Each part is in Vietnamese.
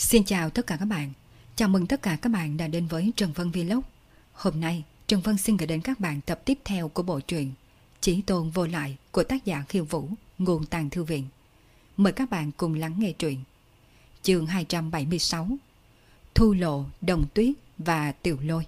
Xin chào tất cả các bạn. Chào mừng tất cả các bạn đã đến với Trần Vân Vlog. Hôm nay, Trần Vân xin gửi đến các bạn tập tiếp theo của bộ truyện Chí Tôn Vô Lại của tác giả Khiêu Vũ, nguồn Tàng Thư Viện. Mời các bạn cùng lắng nghe truyện. Chương 276: Thu Lộ, Đồng Tuyết và Tiểu Lôi.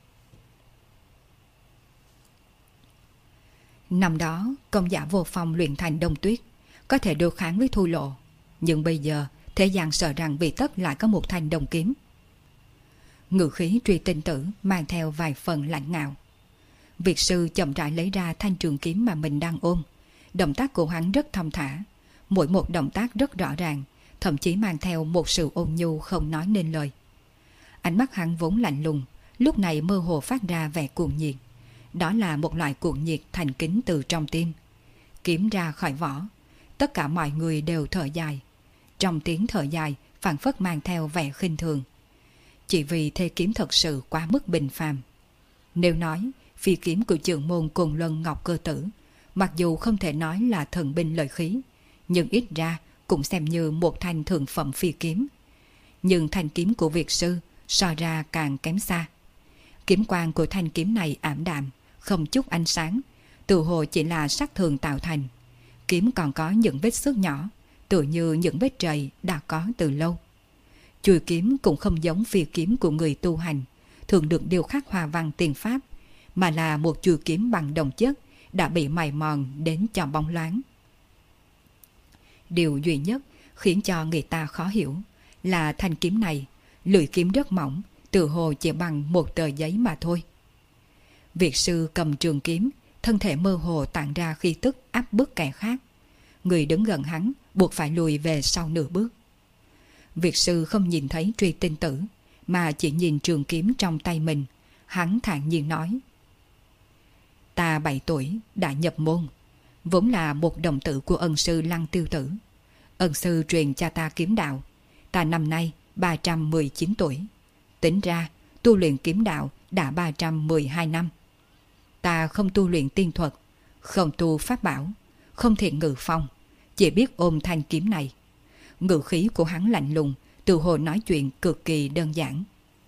Năm đó, công giả vô phong luyện thành Đông Tuyết, có thể đối kháng với Thu Lộ. Nhưng bây giờ, thế gian sợ rằng vì tất lại có một thanh đồng kiếm. Ngự khí Truy Tinh Tử mang theo vài phần lạnh ngạo. Việt sư chậm rãi lấy ra thanh trường kiếm mà mình đang ôm. Động tác của hắn rất thong thả, mỗi một động tác rất rõ ràng, thậm chí mang theo một sự ôn nhu không nói nên lời. Ánh mắt hắn vốn lạnh lùng, lúc này mơ hồ phát ra vẻ cuồng nhiệt. Đó là một loại cuồng nhiệt thành kính từ trong tim. Kiếm ra khỏi vỏ, tất cả mọi người đều thở dài. Trong tiếng thở dài phảng phất mang theo vẻ khinh thường. Chỉ vì thế kiếm thật sự quá mức bình phàm. Nếu nói phi kiếm của Chưởng Môn Côn Luân Ngọc Cơ Tử, mặc dù không thể nói là thần binh lợi khí, nhưng ít ra cũng xem như một thanh thượng phẩm phi kiếm. Nhưng thanh kiếm của Việt sư so ra càng kém xa. Kiếm quang của thanh kiếm này ảm đạm, không chút ánh sáng, tự hồ chỉ là sát thường tạo thành. Kiếm còn có những vết xước nhỏ, tựa như những vết trầy đã có từ lâu. Chuôi kiếm cũng không giống phi kiếm của người tu hành, thường được điêu khắc hoa văn tiền pháp, mà là một chuôi kiếm bằng đồng chất đã bị mài mòn đến cho bóng loáng. Điều duy nhất khiến cho người ta khó hiểu là thanh kiếm này, lưỡi kiếm rất mỏng, tự hồ chỉ bằng một tờ giấy mà thôi. Việt sư cầm trường kiếm, thân thể mơ hồ tản ra khí tức áp bức kẻ khác. Người đứng gần hắn buộc phải lùi về sau nửa bước. Việt sư không nhìn thấy Truy Tinh Tử, mà chỉ nhìn trường kiếm trong tay mình. Hắn thản nhiên nói: Ta 7 tuổi đã nhập môn, vốn là một đồng tử của ân sư Lăng Tiêu Tử. Ân sư truyền cho ta kiếm đạo. Ta năm nay 319 tuổi. Tính ra tu luyện kiếm đạo đã 312 năm. Ta không tu luyện tiên thuật, không tu pháp bảo, không thể ngự phong, chỉ biết ôm thanh kiếm này. Ngự khí của hắn lạnh lùng, tự hồ nói chuyện cực kỳ đơn giản.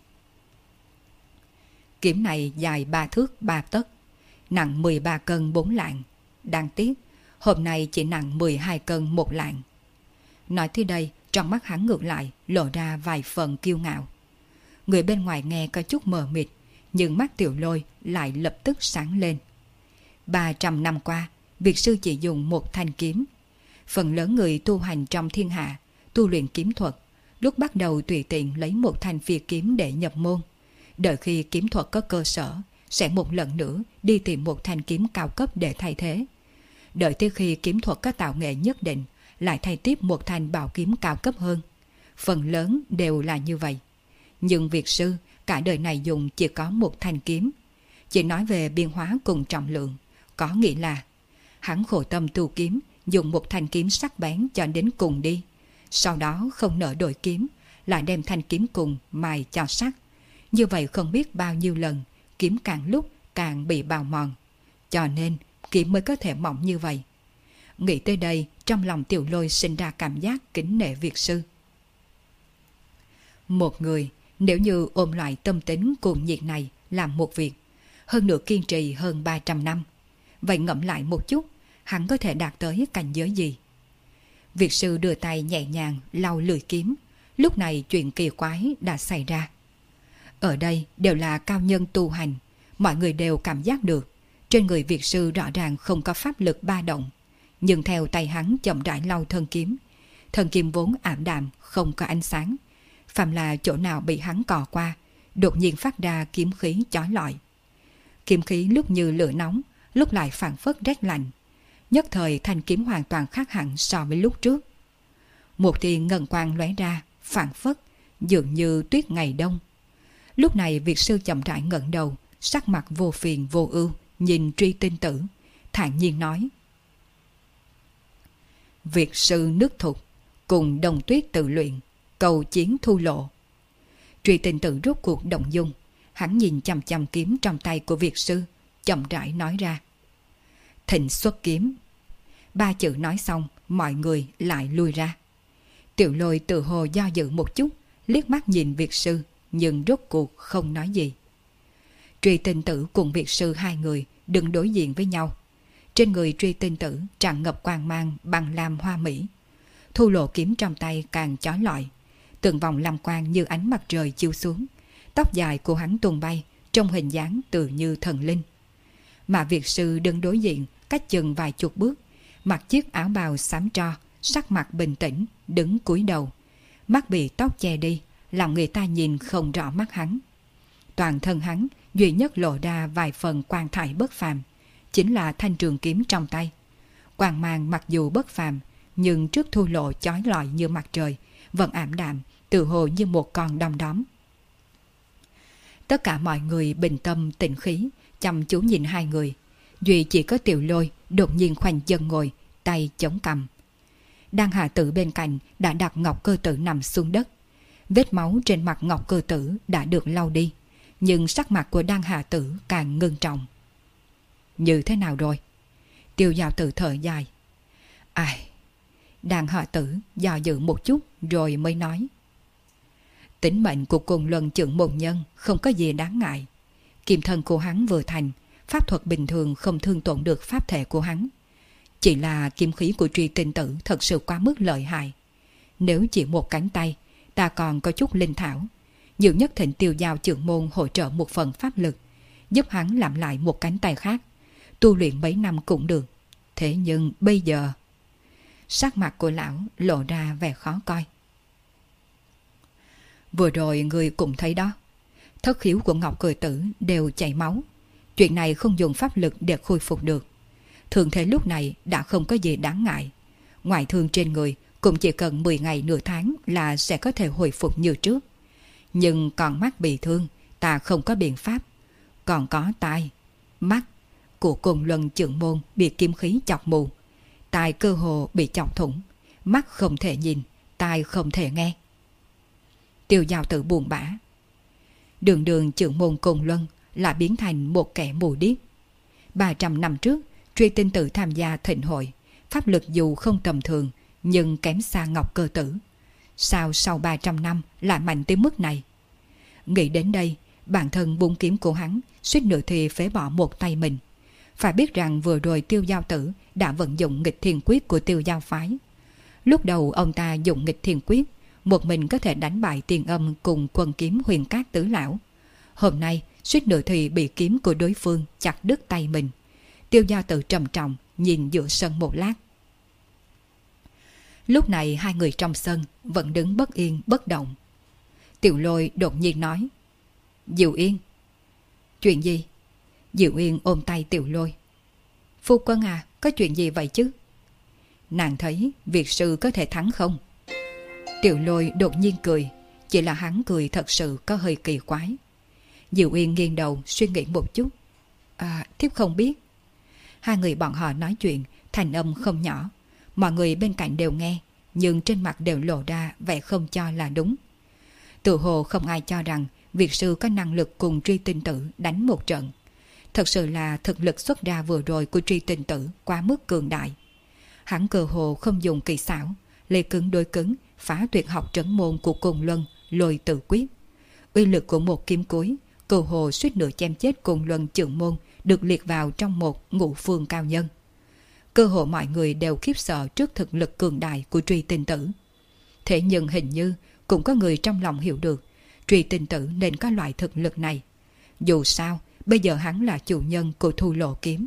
Kiếm này dài 3 thước 3 tấc, nặng 13 cân 4 lạng. Đáng tiếc, hôm nay chỉ nặng 12 cân 1 lạng. Nói tới đây, trong mắt hắn ngược lại lộ ra vài phần kiêu ngạo. Người bên ngoài nghe có chút mờ mịt, nhưng mắt Tiểu Lôi lại lập tức sáng lên. 300 năm qua, Việt sư chỉ dùng một thanh kiếm. Phần lớn người tu hành trong thiên hạ, tu luyện kiếm thuật, lúc bắt đầu tùy tiện lấy một thanh phi kiếm để nhập môn. Đợi khi kiếm thuật có cơ sở, sẽ một lần nữa đi tìm một thanh kiếm cao cấp để thay thế. Đợi tới khi kiếm thuật có tạo nghệ nhất định, lại thay tiếp một thanh bảo kiếm cao cấp hơn. Phần lớn đều là như vậy. Nhưng Việt sư cả đời này dùng chỉ có một thanh kiếm. Chỉ nói về biên hóa cùng trọng lượng, có nghĩa là hắn khổ tâm tu kiếm, dùng một thanh kiếm sắc bén cho đến cùng đi. Sau đó không nỡ đổi kiếm, lại đem thanh kiếm cùng mài cho sắc. Như vậy không biết bao nhiêu lần, kiếm càng lúc càng bị bào mòn. Cho nên kiếm mới có thể mỏng như vậy. Nghĩ tới đây, trong lòng Tiểu Lôi sinh ra cảm giác kính nể Việt sư. Một người nếu như ôm loại tâm tính cuồng nhiệt này làm một việc, hơn nữa kiên trì hơn 300 năm, vậy ngẫm lại một chút, hắn có thể đạt tới cảnh giới gì? Việt sư đưa tay nhẹ nhàng lau lưỡi kiếm. Lúc này chuyện kỳ quái đã xảy ra. Ở đây đều là cao nhân tu hành, mọi người đều cảm giác được trên người Việt sư rõ ràng không có pháp lực ba động. Nhưng theo tay hắn chậm rãi lau thân kiếm vốn ảm đạm không có ánh sáng, phàm là chỗ nào bị hắn cò qua, đột nhiên phát ra kiếm khí chói lọi. Kiếm khí lúc như lửa nóng, lúc lại phảng phất rét lạnh. Nhất thời thanh kiếm hoàn toàn khác hẳn so với lúc trước. Một tia ngân quang lóe ra, phảng phất dường như tuyết ngày đông. Lúc này Việt sư chậm rãi ngẩng đầu, sắc mặt vô phiền vô ưu nhìn Truy Tinh Tử, thản nhiên nói: Việt sư nước Thục cùng Đồng Tuyết tự luyện, cầu chiến Thu Lộ. Truy Tinh Tử rốt cuộc động dung, hắn nhìn chằm chằm kiếm trong tay của Việt sư, chậm rãi nói ra: Thịnh xuất kiếm. 3 chữ nói xong, mọi người lại lui ra. Tiểu Lôi tự hồ do dự một chút, liếc mắt nhìn Việt sư, nhưng rốt cuộc không nói gì. Truy Tinh Tử cùng Việt sư hai người đứng đối diện với nhau. Trên người Truy Tinh Tử tràn ngập quang mang bằng lam hoa mỹ. Thu Lộ kiếm trong tay càng chói lọi, từng vòng lam quang như ánh mặt trời chiếu xuống. Tóc dài của hắn tung bay, trong hình dáng tự như thần linh. Mà Việt sư đứng đối diện cách chừng vài chục bước, mặc chiếc áo bào xám tro, sắc mặt bình tĩnh, đứng cúi đầu. Mắt bị tóc che đi, làm người ta nhìn không rõ mắt hắn. Toàn thân hắn duy nhất lộ ra vài phần quang thải bất phàm, chính là thanh trường kiếm trong tay. Quang mang mặc dù bất phàm, nhưng trước Thu Lộ chói lọi như mặt trời, vẫn ảm đạm, tự hồ như một con đom đóm. Tất cả mọi người bình tâm tĩnh khí, chăm chú nhìn hai người. Duy chỉ có Tiểu Lôi đột nhiên khoanh chân ngồi, tay chống cằm. Đan Hà Tử bên cạnh đã đặt Ngọc Cơ Tử nằm xuống đất. Vết máu trên mặt Ngọc Cơ Tử đã được lau đi, nhưng sắc mặt của Đan Hà Tử càng ngưng trọng. Như thế nào rồi? Tiêu Giao Tử thở dài. Ai? Đan Hà Tử do dự một chút rồi mới nói. Tính mệnh của Côn Luân Trưởng môn nhân không có gì đáng ngại. Kim thân của hắn vừa thành, pháp thuật bình thường không thương tổn được pháp thể của hắn. Chỉ là kiếm khí của Truy Tinh Tử thật sự quá mức lợi hại. Nếu chỉ một cánh tay, ta còn có chút linh thảo, nhiều nhất thịnh Tiêu Giao trưởng môn hỗ trợ một phần pháp lực, giúp hắn làm lại một cánh tay khác, tu luyện mấy năm cũng được. Thế nhưng bây giờ... Sắc mặt của lão lộ ra vẻ khó coi. Vừa rồi người cũng thấy đó, thất khiếu của Ngọc Cười Tử đều chảy máu. Chuyện này không dùng pháp lực để khôi phục được. Thường thế lúc này đã không có gì đáng ngại. Ngoại thương trên người cũng chỉ cần 10 ngày nửa tháng là sẽ có thể hồi phục như trước. Nhưng còn mắt bị thương, ta không có biện pháp. Còn có tai, mắt của Côn Luân trưởng môn bị kiếm khí chọc mù. Tai cơ hồ bị chọc thủng, mắt không thể nhìn, tai không thể nghe. Tiêu Giao Tử buồn bã. Đường đường trưởng môn Côn Luân là biến thành một kẻ mù điếc. 300 năm trước, Truy Tinh Tử tham gia thịnh hội, pháp lực dù không tầm thường, nhưng kém xa Ngọc Cơ Tử. Sao sau 300 năm lại mạnh tới mức này? Nghĩ đến đây, bản thân búng kiếm của hắn suýt nữa thì phế bỏ một tay mình. Phải biết rằng vừa rồi Tiêu Giao Tử đã vận dụng nghịch thiên quyết của Tiêu Giao phái. Lúc đầu ông ta dùng nghịch thiên quyết, một mình có thể đánh bại Tiền Âm cùng quân kiếm Huyền Cát Tứ Lão. Hôm nay, suýt nữa thì bị kiếm của đối phương chặt đứt tay mình. Tiêu Giao Tử trầm trọng nhìn giữa sân một lát. Lúc này hai người trong sân vẫn đứng bất yên bất động. Tiểu Lôi đột nhiên nói. Diệu Yên. Chuyện gì? Diệu Yên ôm tay Tiểu Lôi. Phu quân à, có chuyện gì vậy chứ? Nàng thấy Việt sư có thể thắng không? Tiểu Lôi đột nhiên cười. Chỉ là hắn cười thật sự có hơi kỳ quái. Diệu Yên nghiêng đầu suy nghĩ một chút. Thiếp không biết. Hai người bọn họ nói chuyện thành âm không nhỏ. Mọi người bên cạnh đều nghe, nhưng trên mặt đều lộ ra vẻ không cho là đúng. Tự hồ không ai cho rằng Việt sư có năng lực cùng Truy Tinh Tử đánh một trận. Thật sự là thực lực xuất ra vừa rồi của Truy Tinh Tử quá mức cường đại. Hắn cơ hồ không dùng kỳ xảo, lê cứng đôi cứng phá tuyệt học trấn môn của Côn Luân Lôi Tự Quyết. Uy lực của một kiếm cuối cơ hồ suýt nửa chém chết Côn Luân trưởng môn được liệt vào trong một ngũ phương cao nhân. Cơ hồ mọi người đều khiếp sợ trước thực lực cường đại của Truy Tinh Tử. Thế nhưng hình như cũng có người trong lòng hiểu được Truy Tinh Tử nên có loại thực lực này. Dù sao, bây giờ hắn là chủ nhân của Thu Lộ kiếm.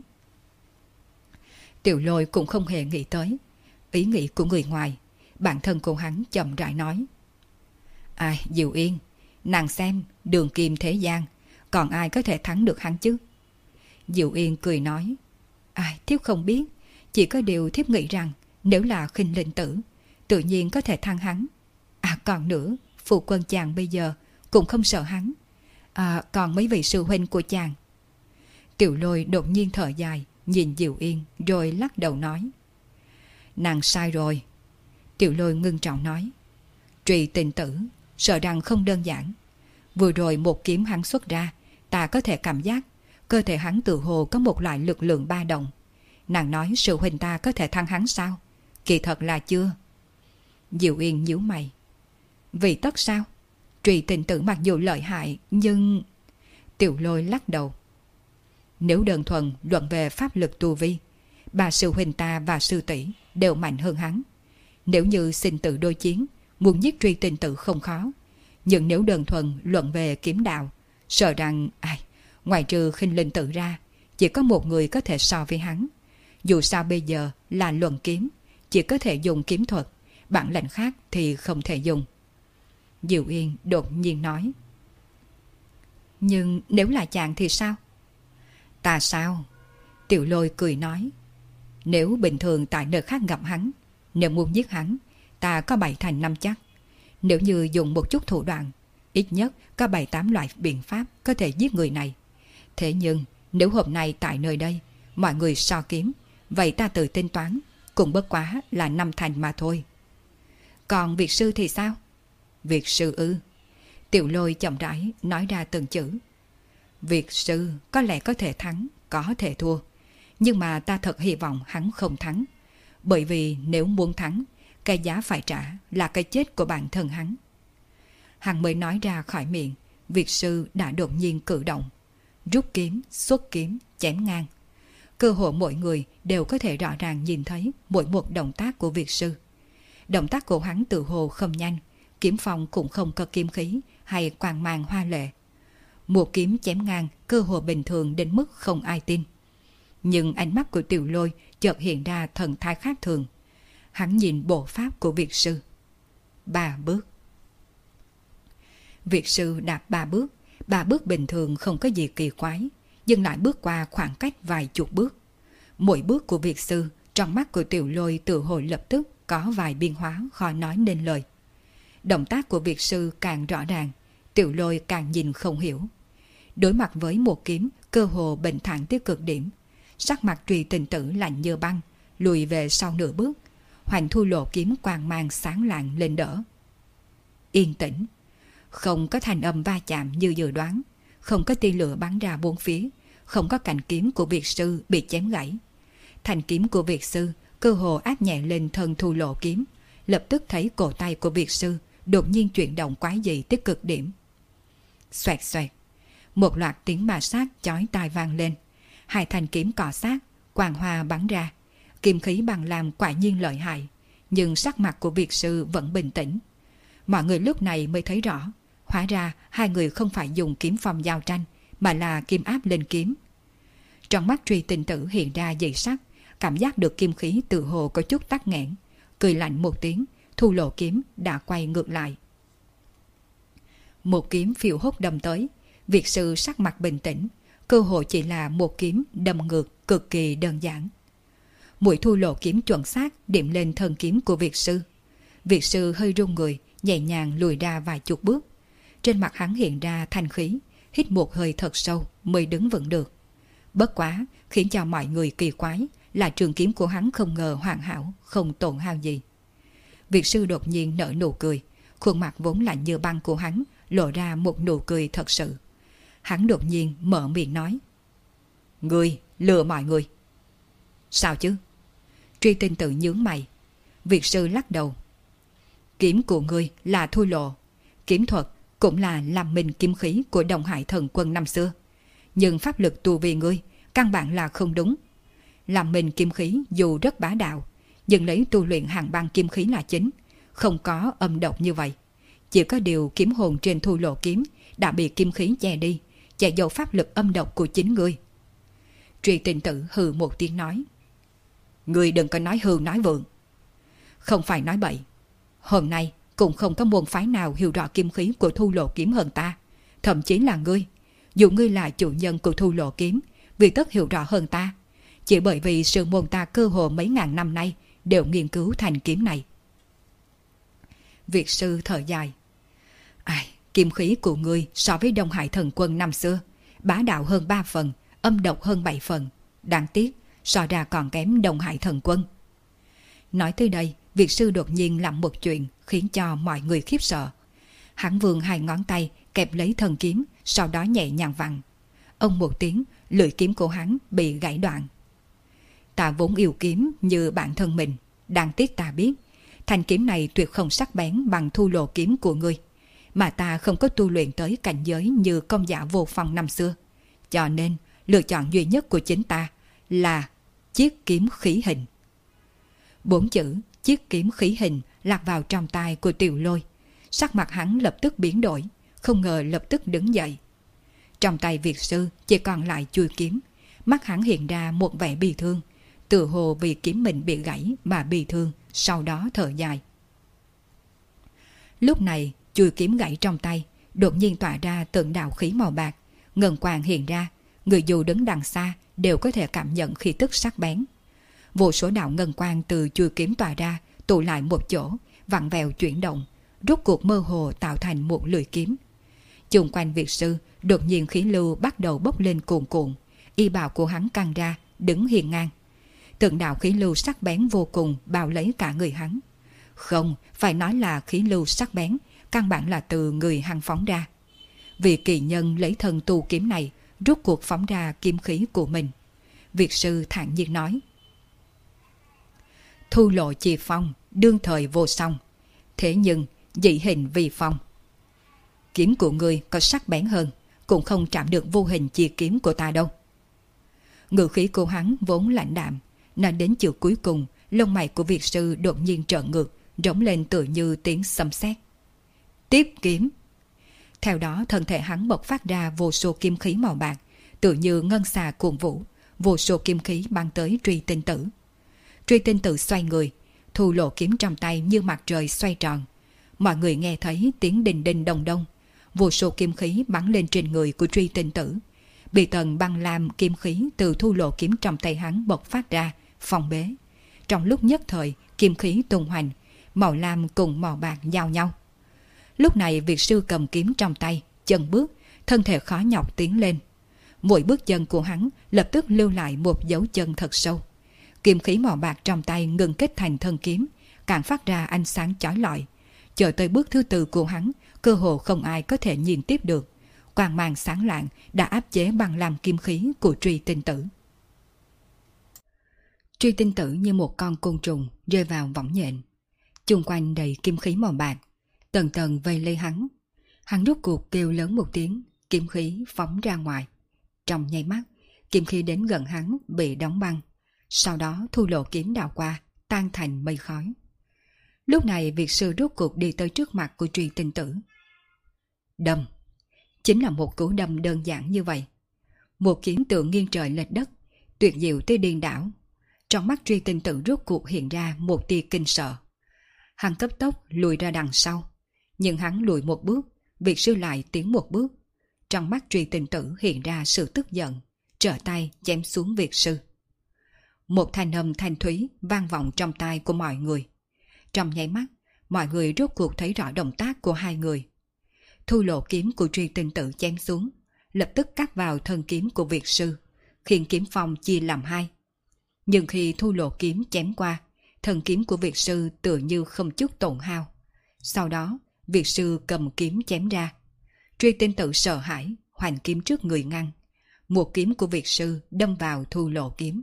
Tiểu Lôi cũng không hề nghĩ tới ý nghĩ của người ngoài. Bản thân của hắn chậm rãi nói. Diệu Yên, nàng xem đường kim thế gian, còn ai có thể thắng được hắn chứ? Diệu Yên cười nói. Thiếp không biết, chỉ có điều thiếp nghĩ rằng nếu là Khinh Linh Tử, tự nhiên có thể thắng hắn. Còn nữa, phụ quân chàng bây giờ cũng không sợ hắn. Còn mấy vị sư huynh của chàng. Tiểu Lôi đột nhiên thở dài, nhìn Diệu Yên rồi lắc đầu nói. Nàng sai rồi. Tiểu Lôi ngưng trọng nói. Truy Tinh Tử sợ rằng không đơn giản. Vừa rồi một kiếm hắn xuất ra, ta có thể cảm giác cơ thể hắn tự hồ có một loại lực lượng ba động. Nàng nói sư huynh ta có thể thắng hắn sao? Kỳ thật là chưa. Diệu Yên nhíu mày. Vì tất sao? Trùy Tinh Tử mặc dù lợi hại, nhưng... Tiểu Lôi lắc đầu. Nếu đơn thuần luận về pháp lực tu vi, bà sư huynh ta và sư tỷ đều mạnh hơn hắn. Nếu như sinh tử đối chiến, muốn giết Trùy Tinh Tử không khó. Nhưng nếu đơn thuần luận về kiếm đạo, sợ rằng ngoài trừ Khinh Linh Tử ra, chỉ có một người có thể so với hắn. Dù sao bây giờ là luận kiếm, chỉ có thể dùng kiếm thuật, bản lĩnh khác thì không thể dùng. Diệu Yên đột nhiên nói. Nhưng nếu là chàng thì sao? Ta sao? Tiểu Lôi cười nói. Nếu bình thường tại nơi khác gặp hắn, nếu muốn giết hắn, ta có 7 thành 5 chắc. Nếu như dùng một chút thủ đoạn, ít nhất có 7-8 loại biện pháp có thể giết người này. Thế nhưng nếu hôm nay tại nơi đây mọi người so kiếm, vậy ta tự tính toán cũng bất quá là 5 thành mà thôi. Còn Việt sư thì sao? Việt sư ư? Tiểu Lôi chậm rãi nói ra từng chữ. Việt sư có lẽ có thể thắng, có thể thua. Nhưng mà ta thật hy vọng hắn không thắng. Bởi vì nếu muốn thắng, cái giá phải trả là cái chết của bản thân hắn. Hắn mới nói ra khỏi miệng, Việt sư đã đột nhiên cử động. Rút kiếm, xuất kiếm, chém ngang. Cơ hội mỗi người đều có thể rõ ràng nhìn thấy mỗi một động tác của Việt sư. Động tác của hắn tự hồ không nhanh, kiếm phong cũng không có kiếm khí hay quang mang hoa lệ. Một kiếm chém ngang cơ hội bình thường đến mức không ai tin. Nhưng ánh mắt của Tiểu Lôi chợt hiện ra thần thái khác thường. Hắn nhìn bộ pháp của Việt sư. 3 bước. Việt sư đạp 3 bước. 3 bước bình thường không có gì kỳ quái, nhưng lại bước qua khoảng cách vài chục bước. Mỗi bước của Việt sư trong mắt của Tiểu Lôi tự hồ lập tức có vài biến hóa khó nói nên lời. Động tác của Việt sư càng rõ ràng, Tiểu Lôi càng nhìn không hiểu. Đối mặt với một kiếm cơ hồ bình thản tới cực điểm, sắc mặt Trùy Tinh Tử lạnh như băng, lùi về sau nửa bước. Hoành Thu Lộ kiếm quang mang sáng lạng lên đỡ. Yên tĩnh, không có thanh âm va chạm như dự đoán, không có tia lửa bắn ra bốn phía, không có cạnh kiếm của Việt sư bị chém gãy. Thanh kiếm của Việt sư cơ hồ áp nhẹ lên thân Thu Lộ kiếm, lập tức thấy cổ tay của Việt sư đột nhiên chuyển động quái dị tới cực điểm. Xoẹt xoẹt, một loạt tiếng ma sát chói tai vang lên. Hai thanh kiếm cọ sát, quang hoa bắn ra. Kim khí bằng làm quả nhiên lợi hại, nhưng sắc mặt của Việt sư vẫn bình tĩnh. Mọi người lúc này mới thấy rõ, hóa ra hai người không phải dùng kiếm phong giao tranh, mà là kim áp lên kiếm. Trong mắt Trùy Tinh Tử hiện ra dị sắc, cảm giác được kim khí tự hồ có chút tắc nghẽn, cười lạnh một tiếng, Thu Lộ kiếm đã quay ngược lại. Một kiếm phiêu hốt đâm tới, Việt sư sắc mặt bình tĩnh, cơ hội chỉ là một kiếm đâm ngược cực kỳ đơn giản. Mũi Thu Lộ kiếm chuẩn xác điểm lên thân kiếm của Việt sư. Việt sư hơi run người, nhẹ nhàng lùi ra vài chục bước. Trên mặt hắn hiện ra thanh khí, hít một hơi thật sâu mới đứng vững được. Bất quá, khiến cho mọi người kỳ quái là trường kiếm của hắn không ngờ hoàn hảo, không tổn hao gì. Việt sư đột nhiên nở nụ cười, khuôn mặt vốn lạnh như băng của hắn lộ ra một nụ cười thật sự. Hắn đột nhiên mở miệng nói: Ngươi lừa mọi người. Sao chứ? Truy Tinh Tử nhướng mày. Việt sư lắc đầu. Kiếm của ngươi là Thu Lộ, kiếm thuật cũng là làm minh kiếm khí của Đông Hải Thần Quân năm xưa, nhưng pháp lực tu vi ngươi căn bản là không đúng. Làm minh kiếm khí dù rất bá đạo, nhưng lấy tu luyện hàng băng kiếm khí là chính, không có âm độc như vậy. Chỉ có điều kiếm hồn trên Thu Lộ kiếm đã bị kiếm khí che đi, che giấu pháp lực âm độc của chính ngươi. Truy Tinh Tử hừ một tiếng nói: Ngươi đừng có nói hư nói vượng. Không phải nói bậy. Hôm nay cũng không có môn phái nào hiểu rõ kiếm khí của Thu Lộ kiếm hơn ta, thậm chí là ngươi. Dù ngươi là chủ nhân của Thu Lộ kiếm, vì tất hiểu rõ hơn ta. Chỉ bởi vì sư môn ta cơ hồ mấy ngàn năm nay đều nghiên cứu thành kiếm này. Việt sư thở dài. Kiếm khí của ngươi so với Đông Hải Thần Quân năm xưa, bá đạo hơn 3 phần, âm độc hơn 7 phần. Đáng tiếc, so ra còn kém Đông Hải Thần Quân. Nói tới đây, Việt sư đột nhiên làm một chuyện khiến cho mọi người khiếp sợ. Hắn vươn hai ngón tay kẹp lấy thân kiếm, sau đó nhẹ nhàng vặn. Ông một tiếng, lưỡi kiếm của hắn bị gãy đoạn. Ta vốn yêu kiếm như bản thân mình, đáng tiếc ta biết thanh kiếm này tuyệt không sắc bén bằng Thu Lộ kiếm của ngươi. mà ta không có tu luyện tới cảnh giới như công giả vô phong năm xưa. Cho nên, lựa chọn duy nhất của chính ta là chiếc kiếm khí hình. 4 chữ chiếc kiếm khí hình lạc vào trong tai của Tiểu Lôi. Sắc mặt hắn lập tức biến đổi, không ngờ lập tức đứng dậy. Trong tay Việt sư chỉ còn lại chuôi kiếm, mắt hắn hiện ra một vẻ bi thương, tự hồ vì kiếm mình bị gãy mà bi thương, sau đó thở dài. Lúc này, chuôi kiếm gãy trong tay, đột nhiên tỏa ra từng đạo khí màu bạc, ngân quang hiện ra, người dù đứng đằng xa đều có thể cảm nhận khí tức sắc bén. Vô số đạo ngân quang từ chuôi kiếm tỏa ra, tụ lại một chỗ, vặn vẹo chuyển động, rốt cuộc mơ hồ tạo thành một lưỡi kiếm. Chung quanh Việt sư, đột nhiên khí lưu bắt đầu bốc lên cuồn cuộn, y bào của hắn căng ra, đứng hiên ngang. Từng đạo khí lưu sắc bén vô cùng bao lấy cả người hắn. Không, phải nói là khí lưu sắc bén, căn bản là từ người hắn phóng ra. Vì kỳ nhân lấy thân tu kiếm này, rốt cuộc phóng ra kiếm khí của mình. Việt sư thản nhiên nói: thu lộ chi phong, đương thời vô song. Thế nhưng, dị hình vì phong. Kiếm của ngươi có sắc bén hơn, cũng không chạm được vô hình chi kiếm của ta đâu. Ngữ khí của hắn vốn lạnh đạm, nói đến chữ cuối cùng, lông mày của Việt sư đột nhiên trợn ngược, rống lên tựa như tiếng sấm sét. Tiếp kiếm. Theo đó, thân thể hắn bộc phát ra vô số kim khí màu bạc, tựa như ngân xà cuồng vũ, vô số kim khí bắn tới Truy Tinh Tử. Truy Tinh Tử xoay người, thu lộ kiếm trong tay như mặt trời xoay tròn. Mọi người nghe thấy tiếng đinh đinh đông đông, vô số kim khí bắn lên trên người của Truy Tinh Tử, bị tầng băng lam kim khí từ thu lộ kiếm trong tay hắn bộc phát ra, phong bế. Trong lúc nhất thời, kim khí tung hoành, màu lam cùng màu bạc giao nhau. Lúc này Việt sư cầm kiếm trong tay, chân bước, thân thể khó nhọc tiến lên. Mỗi bước chân của hắn lập tức lưu lại một dấu chân thật sâu. Kim khí màu bạc trong tay ngừng kết thành thân kiếm, càng phát ra ánh sáng chói lọi. Chờ tới bước thứ tư của hắn, cơ hồ không ai có thể nhìn tiếp được. Quang mang sáng lạng đã áp chế bằng làm kim khí của Truy Tinh Tử. Truy Tinh Tử như một con côn trùng rơi vào võng nhện. Chung quanh đầy kim khí màu bạc, tầng tầng vây lấy hắn. Hắn rốt cuộc kêu lớn một tiếng, kim khí phóng ra ngoài. Trong nháy mắt, kim khí đến gần hắn bị đóng băng. Sau đó thu lộ kiếm đảo qua, tan thành mây khói. Lúc này Việt sư rốt cuộc đi tới trước mặt của Truy Tinh Tử. Đâm. Chính là một cú đâm đơn giản như vậy. Một kiếm tượng nghiêng trời lệch đất, tuyệt diệu tới điên đảo. Trong mắt Truy Tinh Tử rốt cuộc hiện ra một tia kinh sợ. Hắn cấp tốc lùi ra đằng sau. Nhưng hắn lùi một bước, Việt sư lại tiến một bước. Trong mắt Truy Tinh Tử hiện ra sự tức giận, trở tay chém xuống Việt sư. Một thanh âm thanh thúy vang vọng trong tai của mọi người. Trong nháy mắt, mọi người rốt cuộc thấy rõ động tác của hai người. Thu lộ kiếm của Truy Tinh Tử chém xuống, lập tức cắt vào thân kiếm của Việt sư, khiến kiếm phong chia làm hai. Nhưng khi thu lộ kiếm chém qua, thân kiếm của Việt sư tựa như không chút tổn hao. Sau đó, Việt sư cầm kiếm chém ra. Truy Tinh Tử sợ hãi, hoành kiếm trước người ngăn. Một kiếm của Việt sư đâm vào thu lộ kiếm.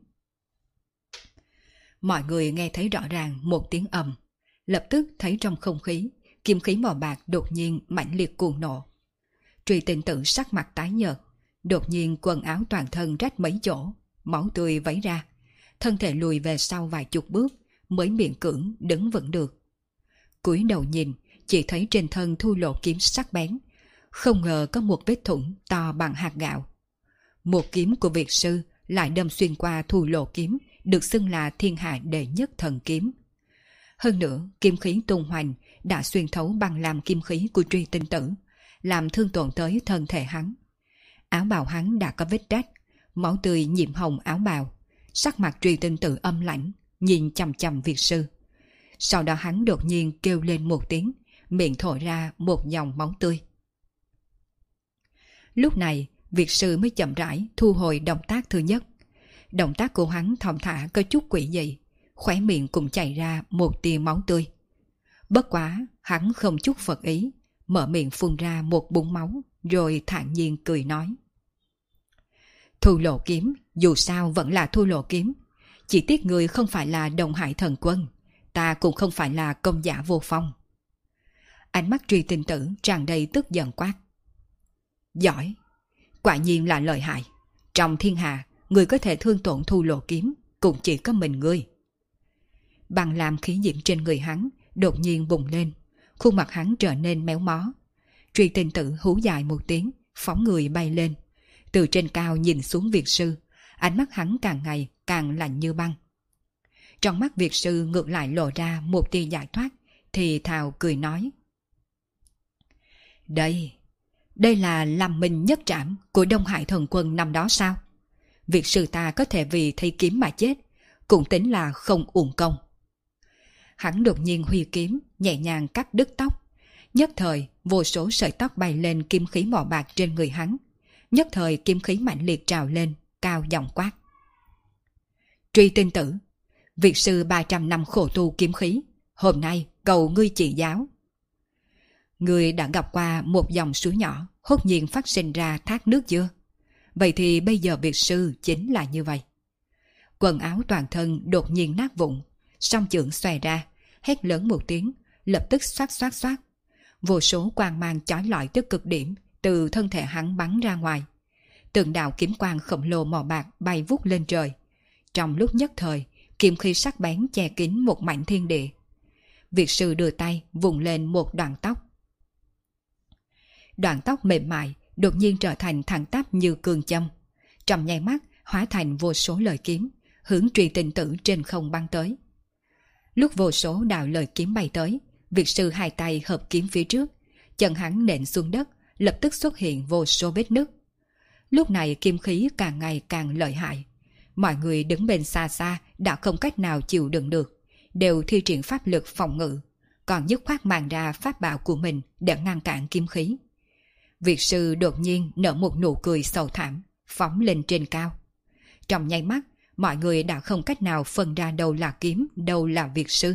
Mọi người nghe thấy rõ ràng một tiếng ầm, lập tức thấy trong không khí, kim khí màu bạc đột nhiên mãnh liệt cuồng nổ. Truy Tinh Tử sắc mặt tái nhợt, đột nhiên quần áo toàn thân rách mấy chỗ, máu tươi vấy ra, thân thể lùi về sau vài chục bước mới miễn cưỡng đứng vững được. Cúi đầu nhìn, chỉ thấy trên thân thu lộ kiếm sắc bén, không ngờ có một vết thủng to bằng hạt gạo. Một kiếm của Việt sư lại đâm xuyên qua thu lộ kiếm, được xưng là thiên hạ đệ nhất thần kiếm. Hơn nữa, kim khí tung hoành đã xuyên thấu băng làm kim khí của Truy Tinh Tử, làm thương tổn tới thân thể hắn. Áo bào hắn đã có vết rách, máu tươi nhiễm hồng áo bào. Sắc mặt Truy Tinh Tử âm lãnh, nhìn chằm chằm Việt sư. Sau đó hắn đột nhiên kêu lên một tiếng, miệng thổ ra một dòng máu tươi. Lúc này, Việt sư mới chậm rãi thu hồi động tác thứ nhất. Động tác của hắn thong thả có chút quỷ dị, khóe miệng cũng chảy ra một tia máu tươi. Bất quá, hắn không chút phật ý, mở miệng phun ra một búng máu, rồi thản nhiên cười nói. Thu lộ kiếm, dù sao vẫn là thu lộ kiếm. Chỉ tiếc người không phải là Đông Hải thần quân, ta cũng không phải là công giả vô phong. Ánh mắt Truy Tinh Tử tràn đầy tức giận quát. Giỏi, quả nhiên là lợi hại. Trong thiên hạ, người có thể thương tổn Thu Lộ kiếm cũng chỉ có mình ngươi. Bằng làm khí diễm trên người hắn đột nhiên bùng lên, khuôn mặt hắn trở nên méo mó. Truy Tinh Tử hú dài một tiếng, phóng người bay lên. Từ trên cao nhìn xuống Việt sư, ánh mắt hắn càng ngày càng lạnh như băng. Trong mắt Việt sư ngược lại lộ ra một tia giải thoát, thì thào cười nói. Đây là làm mình nhất trảm của Đông Hải thần quân năm đó sao? Việt sư ta có thể vì thấy kiếm mà chết, cũng tính là không uổng công. Hắn đột nhiên huy kiếm, nhẹ nhàng cắt đứt tóc. Nhất thời, vô số sợi tóc bay lên kim khí màu bạc trên người hắn. Nhất thời kim khí mạnh liệt trào lên, cao giọng quát. Truy Tinh Tử, Việt sư 300 năm khổ tu kiếm khí, hôm nay cầu ngươi chỉ giáo. Ngươi đã gặp qua một dòng suối nhỏ hốt nhiên phát sinh ra thác nước chưa? Vậy thì bây giờ Việt sư chính là như vậy. Quần áo toàn thân đột nhiên nát vụn, song chưởng xòe ra, hét lớn một tiếng, lập tức xoát xoát xoát. Vô số quang mang chói lọi tới cực điểm từ thân thể hắn bắn ra ngoài. Từng đạo kiếm quang khổng lồ màu bạc bay vút lên trời. Trong lúc nhất thời, kiếm khí sắc bén che kín một mảnh thiên địa. Việt sư đưa tay vùng lên một đoạn tóc. Đoạn tóc mềm mại đột nhiên trở thành thẳng tắp như cương châm. Trong nháy mắt hóa thành vô số lời kiếm, hướng Truy Tinh Tử trên không bắn tới. Lúc vô số đạo lời kiếm bay tới, Việt sư hai tay hợp kiếm phía trước, chân hắn nện xuống đất, lập tức xuất hiện vô số vết nứt. Lúc này kiếm khí càng ngày càng lợi hại. Mọi người đứng bên xa xa đã không cách nào chịu đựng được, đều thi triển pháp lực phòng ngự, còn dứt khoát mang ra pháp bảo của mình để ngăn cản kiếm khí. Việt sư đột nhiên nở một nụ cười sầu thảm, phóng lên trên cao. Trong nháy mắt, mọi người đã không cách nào phân ra đâu là kiếm, đâu là Việt sư.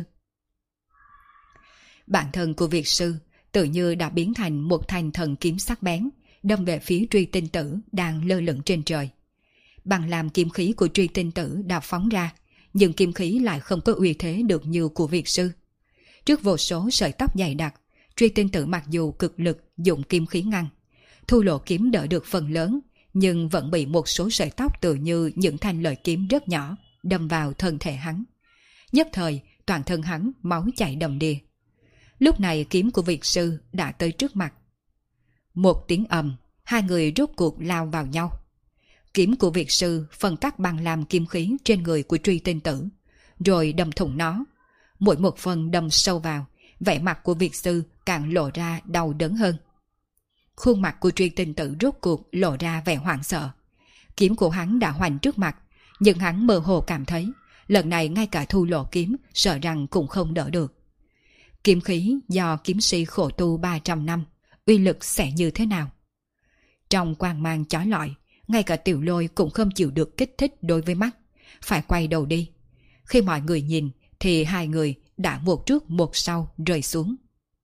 Bản thân của Việt sư tự như đã biến thành một thanh thần kiếm sắc bén, đâm về phía Truy Tinh Tử đang lơ lửng trên trời. Bằng làm kiếm khí của Truy Tinh Tử đã phóng ra, nhưng kiếm khí lại không có uy thế được như của Việt sư. Trước vô số sợi tóc dày đặc, Truy Tinh Tử mặc dù cực lực dụng kiếm khí ngăn, Thu Lộ kiếm đỡ được phần lớn, nhưng vẫn bị một số sợi tóc tự như những thanh lợi kiếm rất nhỏ đâm vào thân thể hắn. Nhất thời, toàn thân hắn máu chảy đầm đìa. Lúc này kiếm của Việt sư đã tới trước mặt. Một tiếng ầm, hai người rốt cuộc lao vào nhau. Kiếm của Việt sư phân cắt bằng làm kim khí trên người của Truy Tinh Tử, rồi đâm thủng nó. Mỗi một phần đâm sâu vào, vẻ mặt của Việt sư càng lộ ra đau đớn hơn. Khuôn mặt của Truy Tinh Tử rốt cuộc lộ ra vẻ hoảng sợ. Kiếm của hắn đã hoành trước mặt, nhưng hắn mơ hồ cảm thấy lần này ngay cả Thu Lộ kiếm sợ rằng cũng không đỡ được. Kiếm khí do kiếm sĩ khổ tu 300 năm, uy lực sẽ như thế nào? Trong quang mang chói lọi, ngay cả Tiểu Lôi cũng không chịu được kích thích đối với mắt, phải quay đầu đi. Khi mọi người nhìn thì hai người đã một trước một sau rơi xuống.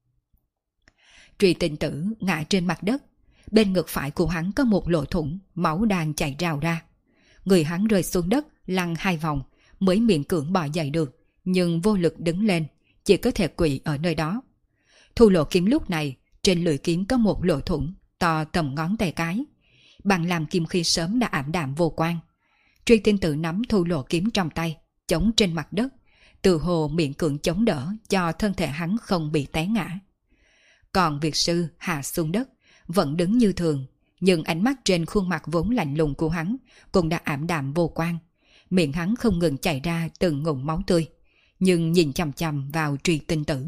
Truy Tinh Tử ngã trên mặt đất, bên ngực phải của hắn có một lỗ thủng, máu đang chảy rào ra. Người hắn rơi xuống đất lăn 2 vòng mới miễn cưỡng bò dậy được, nhưng vô lực đứng lên, chỉ có thể quỵ ở nơi đó. Thu Lộ kiếm lúc này trên lưỡi kiếm có một lỗ thủng to tầm ngón tay cái, bằng làm kim khí sớm đã ảm đạm vô quang. Truy Tinh Tử nắm Thu Lộ kiếm trong tay, chống trên mặt đất, từ hồ miễn cưỡng chống đỡ cho thân thể hắn không bị té ngã. Còn Việt sư hạ xuống đất, vẫn đứng như thường, nhưng ánh mắt trên khuôn mặt vốn lạnh lùng của hắn cũng đã ảm đạm vô quang. Miệng hắn không ngừng chảy ra từng ngụm máu tươi, nhưng nhìn chằm chằm vào Truy Tinh Tử.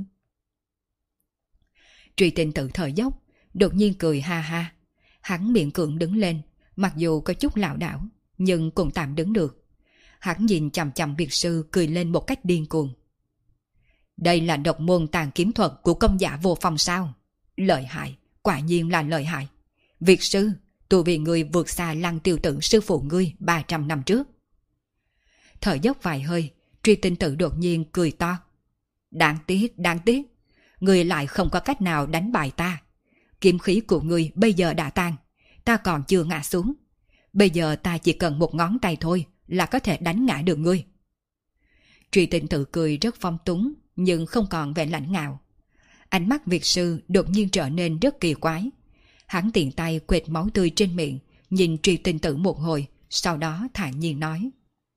Truy Tinh Tử thở dốc, đột nhiên cười ha ha. Hắn miễn cưỡng đứng lên, mặc dù có chút lảo đảo, nhưng cũng tạm đứng được. Hắn nhìn chằm chằm Việt sư cười lên một cách điên cuồng. Đây là độc môn tàn kiếm thuật của công giả Vô Phong sao? Lợi hại, quả nhiên là lợi hại. Việt sư, tu vì người vượt xa Lăng Tiêu Tử sư phụ ngươi 300 năm trước. Thở dốc vài hơi, Truy Tinh Tử đột nhiên cười to. Đáng tiếc, ngươi lại không có cách nào đánh bại ta. Kiếm khí của ngươi bây giờ đã tan, ta còn chưa ngã xuống. Bây giờ ta chỉ cần một ngón tay thôi là có thể đánh ngã được ngươi. Truy Tinh Tử cười rất phong túng, nhưng không còn vẻ lãnh ngạo. Ánh mắt Việt sư đột nhiên trở nên rất kỳ quái. Hắn tiện tay quệt máu tươi trên miệng, nhìn Truy Tinh Tử một hồi, sau đó thản nhiên nói.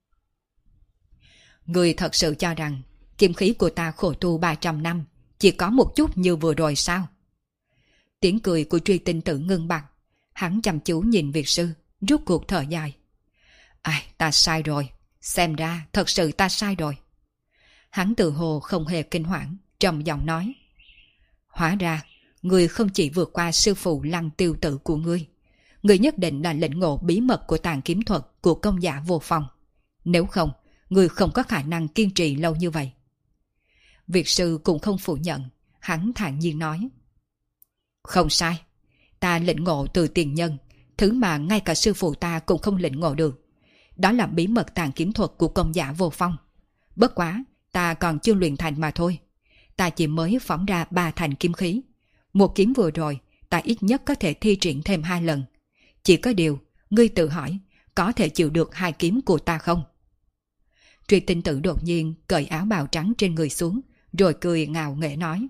Người thật sự cho rằng kiếm khí của ta khổ tu 300 năm chỉ có một chút như vừa rồi sao? Tiếng cười của Truy Tinh Tử ngưng bặt. Hắn chăm chú nhìn Việt sư, rút cuộc thở dài. Ai, ta sai rồi. Xem ra thật sự ta sai rồi. Hắn tự hồ không hề kinh hoảng, trầm giọng nói. Hóa ra, ngươi không chỉ vượt qua sư phụ Lăng Tiêu Tử của ngươi. Ngươi nhất định là lĩnh ngộ bí mật của tàn kiếm thuật của công giả Vô Phong. Nếu không, ngươi không có khả năng kiên trì lâu như vậy. Việt sư cũng không phủ nhận, hắn thản nhiên nói. Không sai, ta lĩnh ngộ từ tiền nhân, thứ mà ngay cả sư phụ ta cũng không lĩnh ngộ được. Đó là bí mật tàn kiếm thuật của công giả Vô Phong. Bất quá, ta còn chưa luyện thành mà thôi. Ta chỉ mới phóng ra 3 thành kiếm khí. Một kiếm vừa rồi, ta ít nhất có thể thi triển thêm 2 lần. Chỉ có điều, ngươi tự hỏi, có thể chịu được 2 kiếm của ta không? Truy Tinh Tử đột nhiên cởi áo bào trắng trên người xuống, rồi cười ngạo nghễ nói.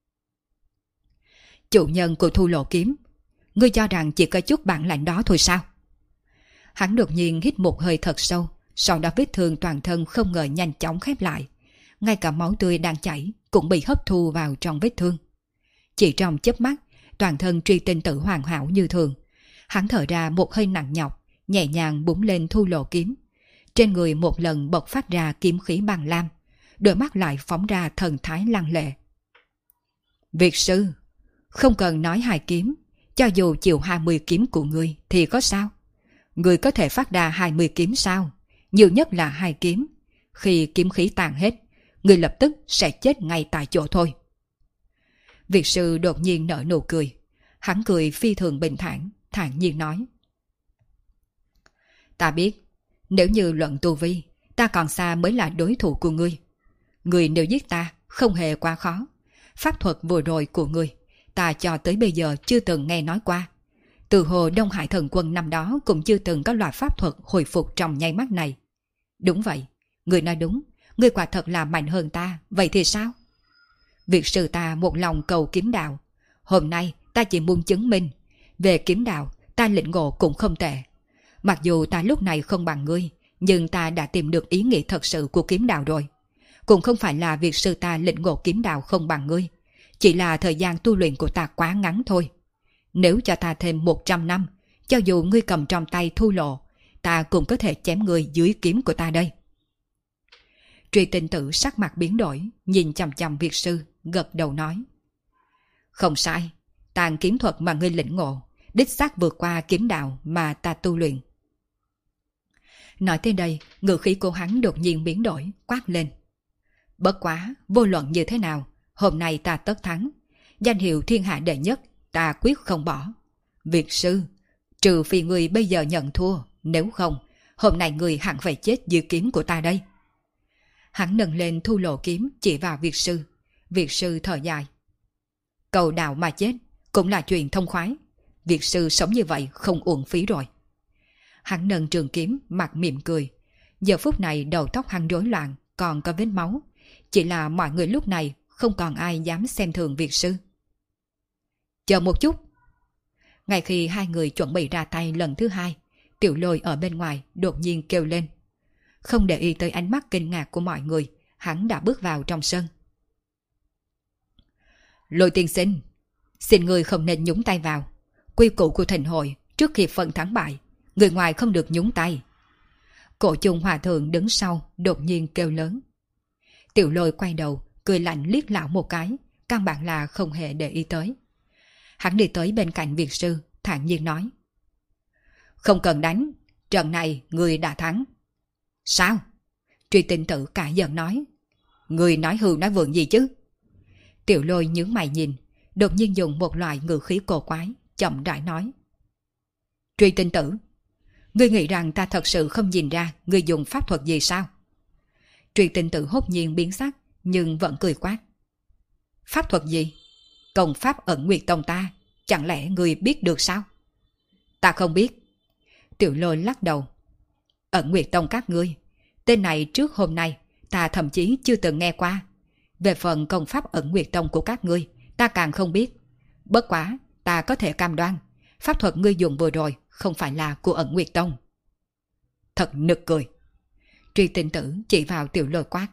Chủ nhân của Thu Lộ kiếm, ngươi cho rằng chỉ có chút bản lãnh đó thôi sao? Hắn đột nhiên hít một hơi thật sâu, sau đó vết thương toàn thân không ngờ nhanh chóng khép lại. Ngay cả máu tươi đang chảy cũng bị hấp thu vào trong vết thương. Chỉ trong chớp mắt, toàn thân Truy Tinh Tử hoàn hảo như thường. Hắn thở ra một hơi nặng nhọc, nhẹ nhàng búng lên Thu Lộ kiếm. Trên người một lần bộc phát ra kiếm khí bằng lam, đôi mắt lại phóng ra thần thái lăng lệ. Việt sư, không cần nói 2 kiếm, cho dù chịu 20 kiếm của ngươi thì có sao? Ngươi có thể phát ra 20 kiếm sao? Nhiều nhất là 2 kiếm. Khi kiếm khí tàn hết, ngươi lập tức sẽ chết ngay tại chỗ thôi. Việt sư đột nhiên nở nụ cười. Hắn cười phi thường bình thản, thản nhiên nói. Ta biết, nếu như luận tu vi, ta còn xa mới là đối thủ của ngươi. Ngươi nếu giết ta, không hề quá khó. Pháp thuật vừa rồi của ngươi, ta cho tới bây giờ chưa từng nghe nói qua. Từ hồ Đông Hải Thần Quân năm đó cũng chưa từng có loại pháp thuật hồi phục trong nháy mắt này. Đúng vậy, ngươi nói đúng, ngươi quả thật là mạnh hơn ta, vậy thì sao? Việc sư ta một lòng cầu kiếm đạo. Hôm nay ta chỉ muốn chứng minh, về kiếm đạo ta lĩnh ngộ cũng không tệ. Mặc dù ta lúc này không bằng ngươi, nhưng ta đã tìm được ý nghĩa thật sự của kiếm đạo rồi. Cũng không phải là việc sư ta lĩnh ngộ kiếm đạo không bằng ngươi, chỉ là thời gian tu luyện của ta quá ngắn thôi. Nếu cho ta thêm 100 năm, cho dù ngươi cầm trong tay Thu Lộ, ta cũng có thể chém ngươi dưới kiếm của ta đây. Truy Tinh Tử sắc mặt biến đổi, nhìn chằm chằm Việt sư, gật đầu nói. Không sai, tàn kiếm thuật mà ngươi lĩnh ngộ, đích xác vượt qua kiếm đạo mà ta tu luyện. Nói tới đây, ngữ khí của hắn đột nhiên biến đổi, quát lên. Bất quá, vô luận như thế nào, hôm nay ta tất thắng. Danh hiệu thiên hạ đệ nhất, ta quyết không bỏ. Việt sư, trừ phi người bây giờ nhận thua, nếu không, hôm nay người hẳn phải chết dưới kiếm của ta đây. Hắn nâng lên Thu Lộ kiếm chỉ vào Việt sư. Việt sư thở dài. Cầu đạo mà chết, cũng là chuyện thông khoái. Việt sư sống như vậy không uổng phí rồi. Hắn nâng trường kiếm, mặt mỉm cười. Giờ phút này đầu tóc hắn rối loạn, còn có vết máu. Chỉ là mọi người lúc này không còn ai dám xem thường Việt sư. Chờ một chút. Ngay khi hai người chuẩn bị ra tay lần thứ 2, Tiểu Lôi ở bên ngoài đột nhiên kêu lên. Không để ý tới ánh mắt kinh ngạc của mọi người, hắn đã bước vào trong sân. Lôi tiên sinh, xin người không nên nhúng tay vào. Quy củ của thịnh hội trước khi phân thắng bại, người ngoài không được nhúng tay. Cổ Chung Hòa Thượng đứng sau đột nhiên kêu lớn. Tiểu Lôi quay đầu, cười lạnh liếc lão một cái, căn bản là không hề để ý tới. Hắn đi tới bên cạnh Việt sư, thản nhiên nói. Không cần đánh, trận này người đã thắng. Sao? Truy Tinh Tử cả giận nói. Người nói hưu nói vượng gì chứ? Tiểu Lôi nhướng mày nhìn, đột nhiên dùng một loại ngữ khí cổ quái, chậm rãi nói. Truy Tinh Tử, ngươi nghĩ rằng ta thật sự không nhìn ra ngươi dùng pháp thuật gì sao? Truy Tinh Tử hốt nhiên biến sắc, nhưng vẫn cười quát. Pháp thuật gì? Công pháp Ẩn Nguyệt Tông ta, chẳng lẽ ngươi biết được sao? Ta không biết. Tiểu Lôi lắc đầu. Ẩn Nguyệt Tông các ngươi, tên này trước hôm nay ta thậm chí chưa từng nghe qua. Về phần công pháp Ẩn Nguyệt Tông của các ngươi, Ta càng không biết. Bất quá, ta có thể cam đoan, pháp thuật ngươi dùng vừa rồi không phải là của Ẩn Nguyệt Tông. Thật nực cười. Truy Tinh Tử chỉ vào Tiểu Lôi quát.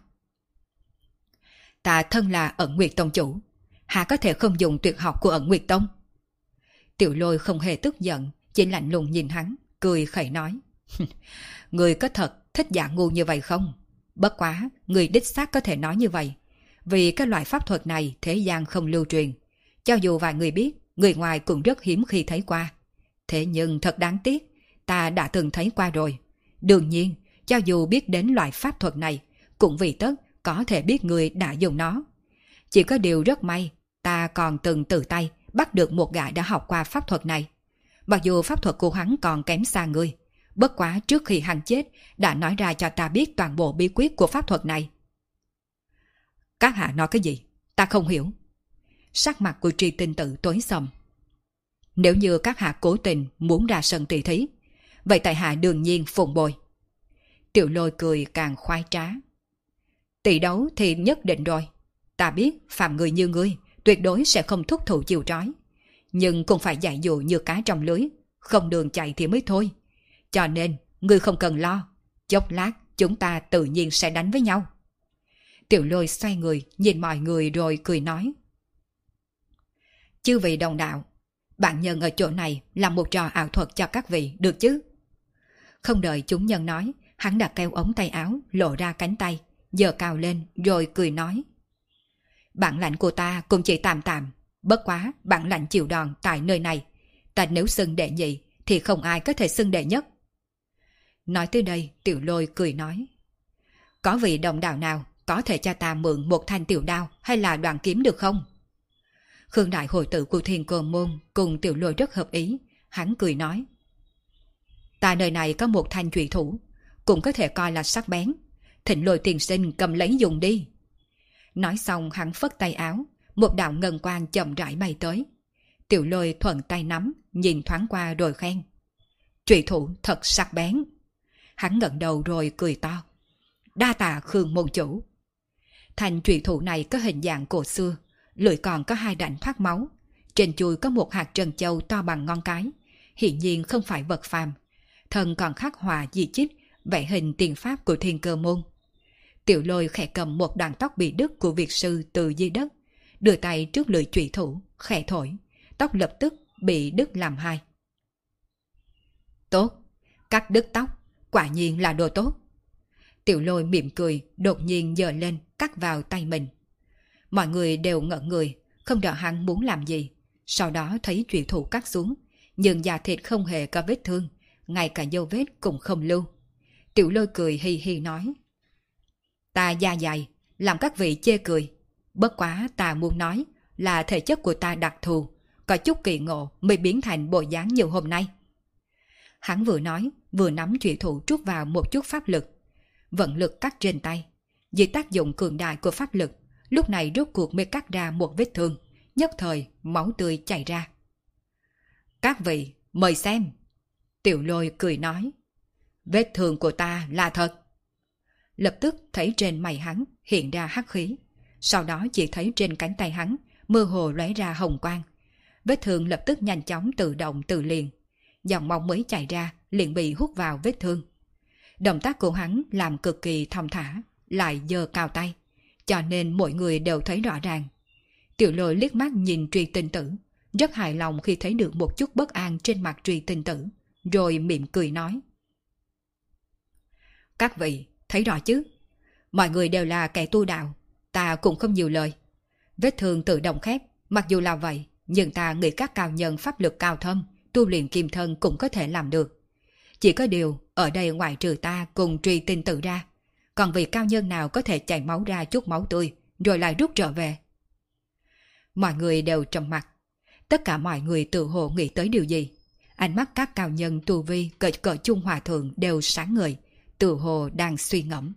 Ta thân là Ẩn Nguyệt Tông chủ, hà có thể không dùng tuyệt học của Ẩn Nguyệt Tông? Tiểu Lôi không hề tức giận, chỉ lạnh lùng nhìn hắn, cười khẩy nói. Người có thật thích giả ngu như vậy không? Bất quá, người đích xác có thể nói như vậy. Vì cái loại pháp thuật này thế gian không lưu truyền. Cho dù vài người biết, người ngoài cũng rất hiếm khi thấy qua. Thế nhưng thật đáng tiếc, ta đã từng thấy qua rồi. Đương nhiên, cho dù biết đến loại pháp thuật này, cũng vì tất có thể biết người đã dùng nó. Chỉ có điều rất may, ta còn từng tự tay bắt được một gã đã học qua pháp thuật này. Mặc dù pháp thuật của hắn còn kém xa người, bất quá trước khi hắn chết đã nói ra cho ta biết toàn bộ bí quyết của pháp thuật này. Các hạ nói cái gì? Ta không hiểu. Sắc mặt của Truy Tinh Tử tối sầm. Nếu như các hạ cố tình muốn ra sân tỷ thí, vậy tại hạ đương nhiên phụng bồi. Tiểu Lôi cười càng khoái trá. Tỷ đấu thì nhất định rồi. Ta biết phạm người như ngươi tuyệt đối sẽ không thúc thủ chịu trói. Nhưng cũng phải dạy dụ như cá trong lưới, không đường chạy thì mới thôi. Cho nên, ngươi không cần lo. Chốc lát, chúng ta tự nhiên sẽ đánh với nhau. Tiểu Lôi xoay người, nhìn mọi người rồi cười nói. Chư vị đồng đạo, bạn nhân ở chỗ này làm một trò ảo thuật cho các vị, được chứ? Không đợi chúng nhân nói, hắn đã kéo ống tay áo, lộ ra cánh tay, giơ cao lên, rồi cười nói. Bản lãnh của ta cũng chỉ tạm tạm, bất quá bản lãnh chịu đòn tại nơi này. Ta nếu xưng đệ nhị, thì không ai có thể xưng đệ nhất. Nói tới đây, Tiểu Lôi cười nói. Có vị đồng đạo nào có thể cho ta mượn một thanh tiểu đao hay là đoàn kiếm được không? Khương đại hội tử của Thiên Cơ Môn cùng Tiểu Lôi rất hợp ý, hắn cười nói. Ta nơi này có một thanh trùy thủ, cũng có thể coi là sắc bén. Thịnh Lôi tiền sinh cầm lấy dùng đi. Nói xong hắn phất tay áo, một đạo ngân quang chậm rãi bay tới. Tiểu Lôi thuận tay nắm, nhìn thoáng qua rồi khen. Trùy thủ thật sắc bén. Hắn ngẩng đầu rồi cười to. Đa tạ Khương môn chủ. Thanh trùy thủ này có hình dạng cổ xưa, lưỡi còn có hai đạn thoát máu. Trên chuôi có một hạt trân châu to bằng ngón cái, hiển nhiên không phải vật phàm. Thân còn khắc họa di chít, vẽ hình tiền pháp của Thiên Cơ Môn. Tiểu Lôi khẽ cầm một đoạn tóc bị đứt của Việt sư từ dưới đất, đưa tay trước lưỡi trùy thủ, khẽ thổi, tóc lập tức bị đứt làm hai. Tốt, cắt đứt tóc, quả nhiên là đồ tốt. Tiểu Lôi mỉm cười, đột nhiên giơ lên, cắt vào tay mình. Mọi người đều ngẩn người, không rõ hắn muốn làm gì. Sau đó thấy trùy thủ cắt xuống, nhưng da thịt không hề có vết thương, ngay cả dấu vết cũng không lưu. Tiểu Lôi cười hi hi nói. Ta da dày, làm các vị chê cười. Bất quá ta muốn nói là thể chất của ta đặc thù, có chút kỳ ngộ mới biến thành bộ dáng như hôm nay. Hắn vừa nói, vừa nắm trùy thủ trút vào một chút pháp lực. Vận lực cắt trên tay. Dưới tác dụng cường đại của pháp lực, lúc này rốt cuộc mới cắt ra một vết thương, nhất thời máu tươi chảy ra. Các vị, mời xem. Tiểu Lôi cười nói. Vết thương của ta là thật. Lập tức thấy trên mày hắn hiện ra hắc khí. Sau đó chỉ thấy trên cánh tay hắn mơ hồ lóe ra hồng quang. Vết thương lập tức nhanh chóng tự động tự liền. Dòng máu mới chảy ra liền bị hút vào vết thương. Động tác của hắn làm cực kỳ thong thả, lại giơ cao tay, cho nên mọi người đều thấy rõ ràng. Tiểu Lôi liếc mắt nhìn Truy Tinh Tử, rất hài lòng khi thấy được một chút bất an trên mặt Truy Tinh Tử, rồi mỉm cười nói. Các vị, thấy rõ chứ? Mọi người đều là kẻ tu đạo, ta cũng không nhiều lời. Vết thương tự động khép, mặc dù là vậy, nhưng ta nghĩ các cao nhân pháp lực cao thâm, tu luyện kim thân cũng có thể làm được. Chỉ có điều, ở đây ngoại trừ ta cùng Truy Tinh Tử ra, còn vị cao nhân nào có thể chảy máu ra chút máu tươi, rồi lại rút trở về. Mọi người đều trầm mặc. Tất cả mọi người tự hồ nghĩ tới điều gì. Ánh mắt các cao nhân tu vi cỡ chung hòa thượng đều sáng ngời, tự hồ đang suy ngẫm.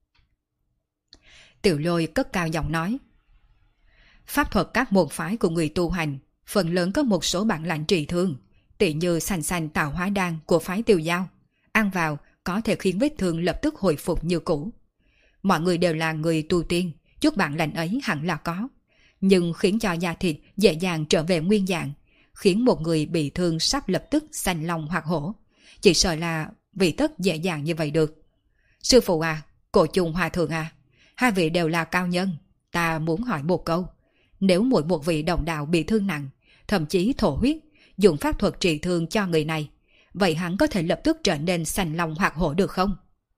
Tiểu Lôi cất cao giọng nói. Pháp thuật các môn phái của người tu hành, phần lớn có một số bản lãnh trị thương, tỉ như sành sành tạo hóa đan của phái Tiêu Giao. Ăn vào có thể khiến vết thương lập tức hồi phục như cũ. Mọi người đều là người tu tiên, chút bản lãnh ấy hẳn là có. nhưng khiến cho da thịt dễ dàng trở về nguyên dạng, khiến một người bị thương sắp lập tức xanh long hoặc hổ. Chỉ sợ là vì tất dễ dàng như vậy được. Sư phụ à, Cổ Chung Hòa Thượng à, hai vị đều là cao nhân, ta muốn hỏi một câu. Nếu mỗi một vị đồng đạo bị thương nặng, thậm chí thổ huyết, dùng pháp thuật trị thương cho người này, vậy hắn có thể lập tức trở nên xanh long hoặc hổ được không?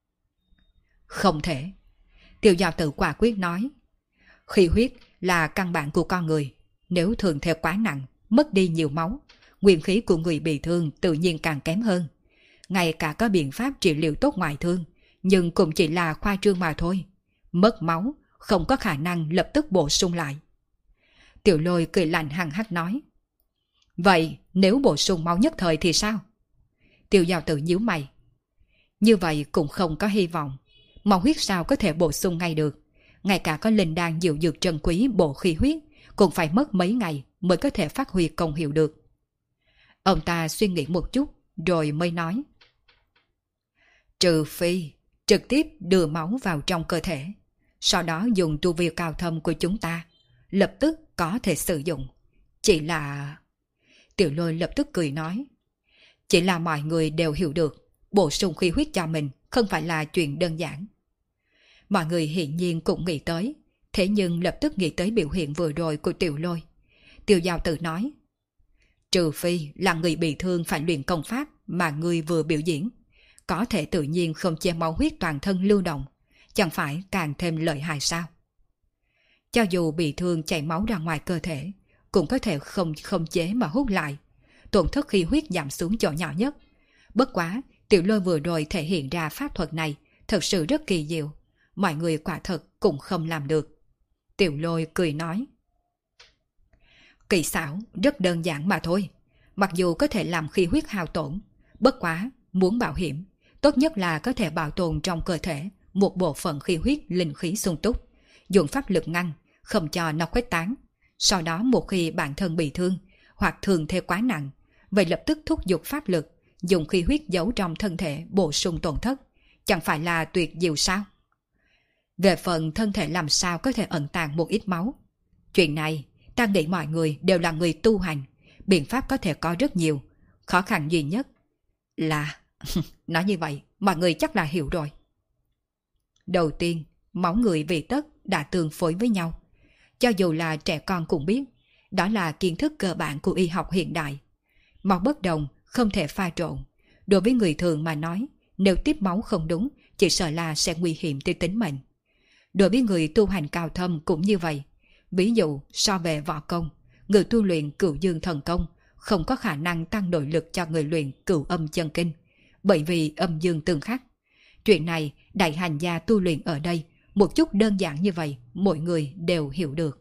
Không thể. Tiêu Giao Tử quả quyết nói. Khí huyết là căn bản của con người, nếu thường theo quá nặng, mất đi nhiều máu, nguyên khí của người bị thương tự nhiên càng kém hơn. Ngay cả có biện pháp trị liệu tốt ngoại thương, nhưng cũng chỉ là khoa trương mà thôi. Mất máu, không có khả năng lập tức bổ sung lại. Tiểu Lôi cười lạnh hằng hắc nói. Vậy nếu bổ sung máu nhất thời thì sao? Tiêu Giao Tử nhíu mày. Như vậy cũng không có hy vọng. Máu huyết sao có thể bổ sung ngay được? Ngay cả có linh đan diệu dược trân quý bổ khí huyết cũng phải mất mấy ngày mới có thể phát huy công hiệu được. Ông ta suy nghĩ một chút rồi mới nói. Trừ phi trực tiếp đưa máu vào trong cơ thể, sau đó dùng tu vi cao thâm của chúng ta, lập tức có thể sử dụng. Chỉ là... Tiểu Lôi lập tức cười nói. Chỉ là mọi người đều hiểu được, bổ sung khí huyết cho mình không phải là chuyện đơn giản. Mọi người hiển nhiên cũng nghĩ tới, thế nhưng lập tức nghĩ tới biểu hiện vừa rồi của Tiểu Lôi. Tiêu Giao Tử nói. Trừ phi là người bị thương phải luyện công pháp mà người vừa biểu diễn, có thể tự nhiên không che máu huyết toàn thân lưu động, chẳng phải càng thêm lợi hại sao? Cho dù bị thương chảy máu ra ngoài cơ thể, cũng có thể không chế mà hút lại, tổn thất khí huyết giảm xuống chỗ nhỏ nhất. Bất quá, Tiểu Lôi vừa rồi thể hiện ra pháp thuật này thật sự rất kỳ diệu, mọi người quả thật cũng không làm được. Tiểu Lôi cười nói. Kỳ xảo rất đơn giản mà thôi, mặc dù có thể làm khí huyết hao tổn, bất quá muốn bảo hiểm, tốt nhất là có thể bảo tồn trong cơ thể một bộ phận khí huyết linh khí sung túc, dùng pháp lực ngăn, không cho nó khuếch tán. Sau đó một khi bản thân bị thương hoặc thường thế quá nặng, vậy lập tức thúc giục pháp lực, dùng khí huyết giấu trong thân thể bổ sung tổn thất, chẳng phải là tuyệt diệu sao? Về phần thân thể làm sao có thể ẩn tàng một ít máu, chuyện này ta nghĩ mọi người đều là người tu hành, biện pháp có thể có rất nhiều, khó khăn duy nhất là... Nói như vậy, mọi người chắc là hiểu rồi. Đầu tiên, máu người vì tất đã tương phối với nhau. Cho dù là trẻ con cũng biết, đó là kiến thức cơ bản của y học hiện đại. Máu bất đồng, không thể pha trộn. Đối với người thường mà nói, nếu tiếp máu không đúng, chỉ sợ là sẽ nguy hiểm tới tính mệnh. Đối với người tu hành cao thâm cũng như vậy. Ví dụ, so về võ công, người tu luyện Cửu Dương thần công không có khả năng tăng nội lực cho người luyện Cửu Âm chân kinh, bởi vì âm dương tương khắc. Chuyện này, đại hành gia tu luyện ở đây, một chút đơn giản như vậy, mọi người đều hiểu được.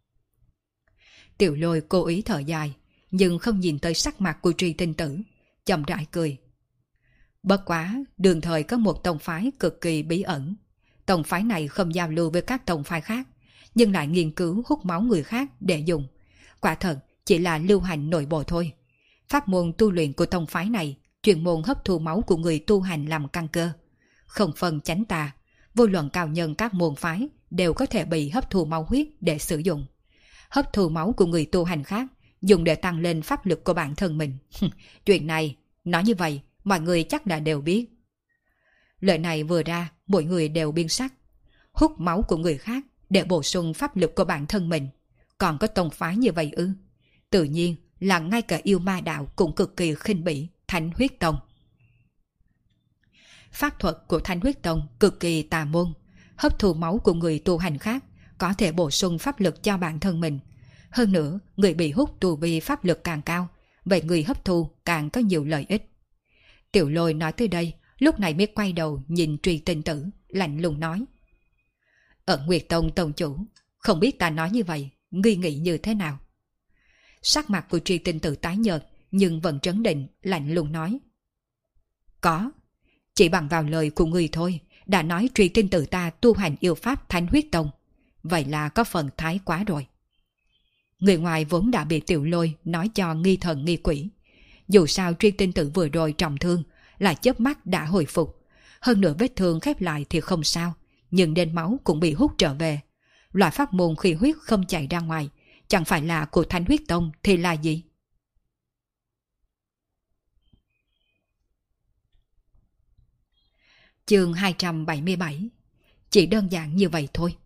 Tiểu Lôi cố ý thở dài, nhưng không nhìn tới sắc mặt của Truy Tinh Tử, chậm rãi cười. Bất quá, đường thời có một tông phái cực kỳ bí ẩn. Tông phái này không giao lưu với các tông phái khác, nhưng lại nghiên cứu hút máu người khác để dùng. Quả thật, chỉ là lưu hành nội bộ thôi. Pháp môn tu luyện của tông phái này chuyên môn hấp thu máu của người tu hành làm căn cơ. Không phân chánh tà, vô luận cao nhân các môn phái đều có thể bị hấp thu máu huyết để sử dụng. Hấp thu máu của người tu hành khác, dùng để tăng lên pháp lực của bản thân mình. Chuyện này, nói như vậy, mọi người chắc đã đều biết. Lời này vừa ra, mọi người đều biến sắc. Hút máu của người khác để bổ sung pháp lực của bản thân mình. Còn có tông phái như vậy ư? Tự nhiên là ngay cả yêu ma đạo cũng cực kỳ khinh bỉ Thánh Huyết Tông. Pháp thuật của Thánh Huyết Tông cực kỳ tà môn, hấp thu máu của người tu hành khác, có thể bổ sung pháp lực cho bản thân mình. Hơn nữa, người bị hút tu vi pháp lực càng cao, vậy người hấp thu càng có nhiều lợi ích. Tiểu Lôi nói tới đây, lúc này mới quay đầu nhìn Truy Tinh Tử, lạnh lùng nói. Ở Nguyệt Tông tông chủ, không biết ta nói như vậy, ngươi nghĩ như thế nào? Sắc mặt của Truy Tinh Tử tái nhợt, nhưng vẫn trấn định, lạnh lùng nói. Có, chỉ bằng vào lời của ngươi thôi, đã nói Truy Tinh Tử ta tu hành yêu pháp Thánh Huyết Tông. Vậy là có phần thái quá rồi. Người ngoài vốn đã bị Tiểu Lôi nói cho nghi thần nghi quỷ. Dù sao Truy Tinh Tử vừa rồi trọng thương, lại chớp mắt đã hồi phục. Hơn nữa vết thương khép lại thì không sao, nhưng nên máu cũng bị hút trở về. Loại pháp môn khí huyết không chạy ra ngoài, chẳng phải là của Thánh Huyết Tông thì là gì? Chương 277. Chỉ đơn giản như vậy thôi.